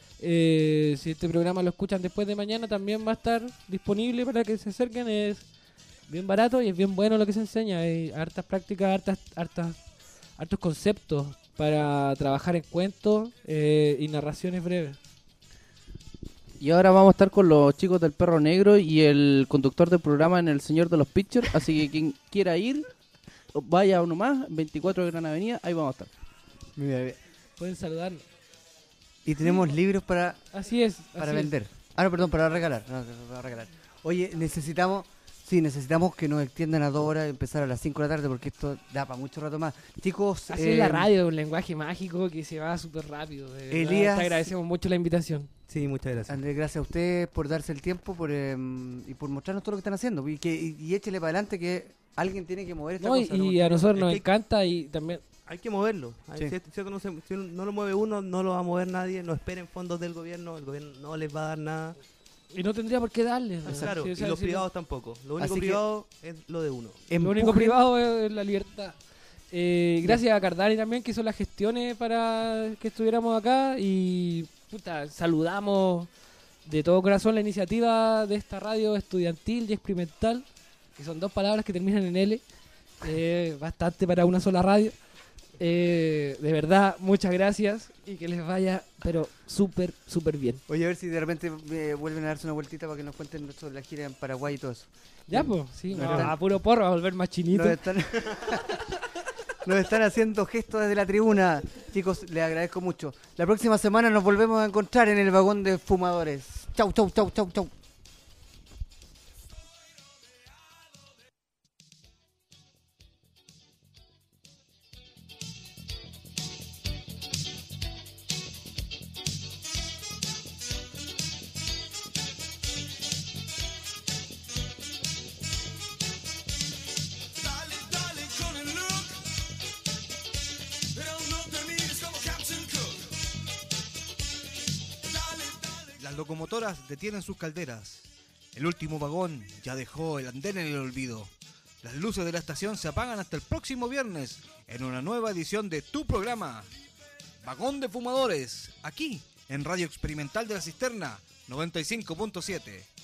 Eh, si este programa lo escuchan después de mañana, también va a estar disponible para que se acerquen. Es bien barato y es bien bueno lo que se enseña. Hay hartas prácticas, hartas, hartas, hartos conceptos para trabajar en cuentos eh, y narraciones breves. Y ahora vamos a estar con los chicos del Perro Negro y el conductor del programa en El Señor de los Pictures. Así que quien quiera ir, vaya uno más, veinticuatro de Gran Avenida, ahí vamos a estar. Mira, mira. Pueden saludarnos. Y tenemos libros para, Así es. para así vender. Ah, no, perdón, para regalar. No, para regalar. Oye, necesitamos, sí, necesitamos que nos extiendan a dos horas y empezar a las cinco de la tarde porque esto da para mucho rato más. Chicos, Es. Así eh, es la radio, un lenguaje mágico que se va súper rápido. De verdad. Elías- Te agradecemos mucho la invitación. Sí, muchas gracias. Andrés, gracias a ustedes por darse el tiempo por eh, y por mostrarnos todo lo que están haciendo. Y, que, y, y échele para adelante que alguien tiene que mover esta No, y, cosa. y ¿no? a nosotros Es nos que- encanta y también... Hay que moverlo. Hay- Sí. Si, si esto no, se- si no lo mueve uno, no lo va a mover nadie. No esperen fondos del gobierno. El gobierno no les va a dar nada. Y no tendría por qué darles. ¿no? Claro, Sí, o sea, y los si privados tampoco. Lo único Así que- privado es lo de uno. Lo único Empujen- privado es la libertad. Eh, gracias a Cardani también que hizo las gestiones para que estuviéramos acá y puta, saludamos de todo corazón la iniciativa de esta radio estudiantil y experimental, que son dos palabras que terminan en L, eh, bastante para una sola radio. Eh, de verdad, muchas gracias y que les vaya, pero súper, súper bien. Oye, a ver si de repente eh, vuelven a darse una vueltita para que nos cuenten sobre la gira en Paraguay y todo eso. Ya, pues, sí, No no, están- a puro porro, a volver más chinito. Nos están, nos están haciendo gestos desde la tribuna. Chicos, les agradezco mucho. La próxima semana nos volvemos a encontrar en el vagón de fumadores. Chau, chau, chau, chau, chau. Dale, dale con el look, pero no te mires como Captain Cook. Dale, dale. Las locomotoras detienen sus calderas. El último vagón ya dejó el andén en el olvido. Las luces de la estación se apagan hasta el próximo viernes en una nueva edición de tu programa, Vagón de Fumadores, aquí en Radio Experimental de la Cisterna noventa y cinco punto siete.